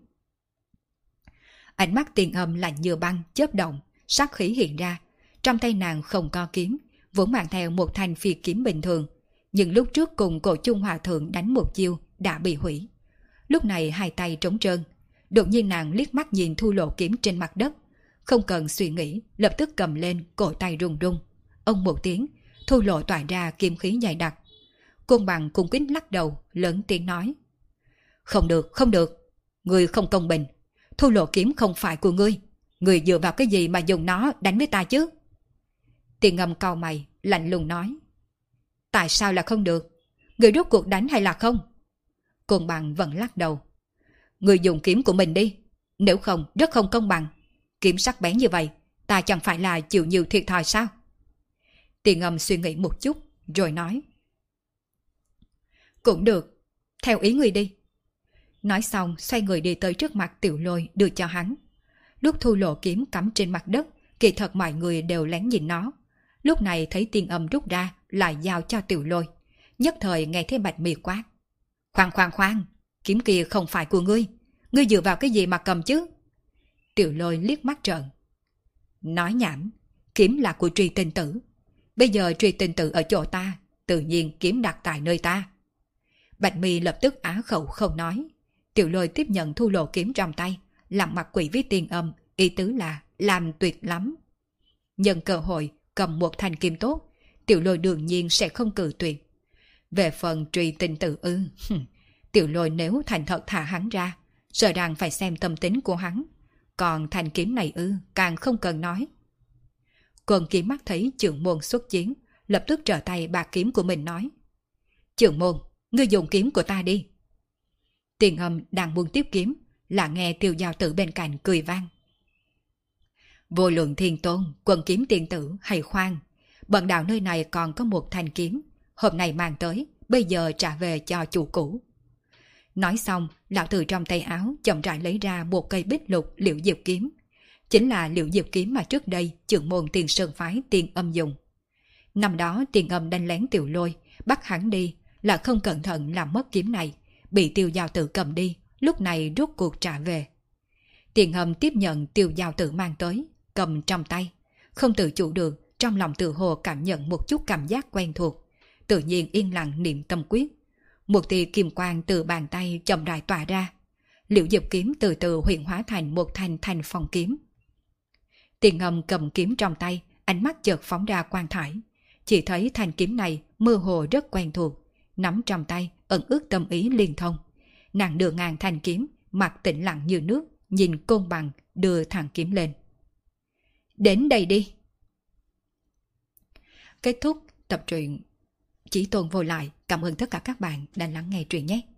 Ánh mắt Tiền Âm lạnh như băng chớp động, sát khí hiện ra, trong tay nàng không có kiếm, vốn mang theo một thanh phi kiếm bình thường, nhưng lúc trước cùng Cổ Chung Hòa Thượng đánh một chiêu đã bị hủy. Lúc này hai tay trống trơn, đột nhiên nàng liếc mắt nhìn thu lộ kiếm trên mặt đất, không cần suy nghĩ, lập tức cầm lên, cổ tay rung rung. Ông một tiếng, thu lộ tỏa ra kiếm khí dày đặc. Côn Bằng cung kính lắc đầu, lớn tiếng nói. Không được, không được. Ngươi không công bình. Thu lộ kiếm không phải của ngươi. Ngươi dựa vào cái gì mà dùng nó đánh với ta chứ? Tiền Ngâm cau mày, lạnh lùng nói. Tại sao là không được? Ngươi rốt cuộc đánh hay là không? Côn Bằng vẫn lắc đầu. Ngươi dùng kiếm của mình đi. Nếu không, rất không công bằng. Kiếm sắc bén như vậy, ta chẳng phải là chịu nhiều thiệt thòi sao? Tiền Ngâm suy nghĩ một chút, rồi nói. Cũng được, theo ý ngươi đi. Nói xong, xoay người đi tới trước mặt Tiểu Lôi đưa cho hắn. Lúc Thu lộ kiếm cắm trên mặt đất, kỳ thật mọi người đều lén nhìn nó. Lúc này thấy Tiên Âm rút ra, lại giao cho Tiểu Lôi. Nhất thời nghe thấy Bạch Mi quát. Khoan, kiếm kia không phải của ngươi. Ngươi dựa vào cái gì mà cầm chứ? Tiểu Lôi liếc mắt trợn. Nói nhảm, kiếm là của Truy Tinh Tử. Bây giờ Truy Tinh Tử ở chỗ ta, tự nhiên kiếm đặt tại nơi ta. Bạch Mi lập tức á khẩu không nói. Tiểu Lôi tiếp nhận Thu lộ kiếm trong tay, làm mặt quỷ với Tiên Âm, ý tứ là làm tuyệt lắm. Nhân cơ hội cầm một thanh kiếm tốt, Tiểu Lôi đương nhiên sẽ không cự tuyệt. Về phần Truy Tinh Tử Tiểu Lôi nếu thành thật thả hắn ra, sợ rằng phải xem tâm tính của hắn. Còn thanh kiếm này càng không cần nói. Côn Kiếm mắt thấy Trưởng Môn xuất chiến, lập tức trở tay bạc kiếm của mình nói. Trưởng Môn, ngươi dùng kiếm của ta đi. Tiền Âm đang buông tiếp kiếm, là nghe Tiêu Giao Tử bên cạnh cười vang. Vô lượng thiên tôn, Quân Kiếm Tiên Tử hay khoan, bần đạo nơi này còn có một thanh kiếm, hôm nay mang tới, bây giờ trả về cho chủ cũ. Nói xong, lão từ trong tay áo chậm rãi lấy ra một cây bích lục Liễu Diệp kiếm. Chính là Liễu Diệp kiếm mà trước đây Trưởng Môn Tiền Sơn phái Tiên Âm dùng. Năm đó Tiên Âm đánh lén Tiểu Lôi, bắt hắn đi, là không cẩn thận làm mất kiếm này, bị Tiêu Giao Tử cầm đi, lúc này rút cuộc trả về. Tiền Âm tiếp nhận Tiêu Giao Tử mang tới, cầm trong tay, không tự chủ được, trong lòng tự hồ cảm nhận một chút cảm giác quen thuộc, tự nhiên yên lặng niệm tâm quyết. Một tia kim quang từ bàn tay chậm rãi tỏa ra, Liễu Diệp kiếm từ từ huyễn hóa thành một thanh phong kiếm. Tiền Âm cầm kiếm trong tay, ánh mắt chợt phóng ra quang thải, chỉ thấy thanh kiếm này mơ hồ rất quen thuộc, nắm trong tay ẩn ước tâm ý liên thông. Nàng đưa ngang thanh kiếm, mặt tĩnh lặng như nước, nhìn Côn Bằng đưa thẳng kiếm lên. Đến đây đi. Kết thúc tập truyện Chí Tôn Vô Lại. Cảm ơn tất cả các bạn đã lắng nghe truyện nhé.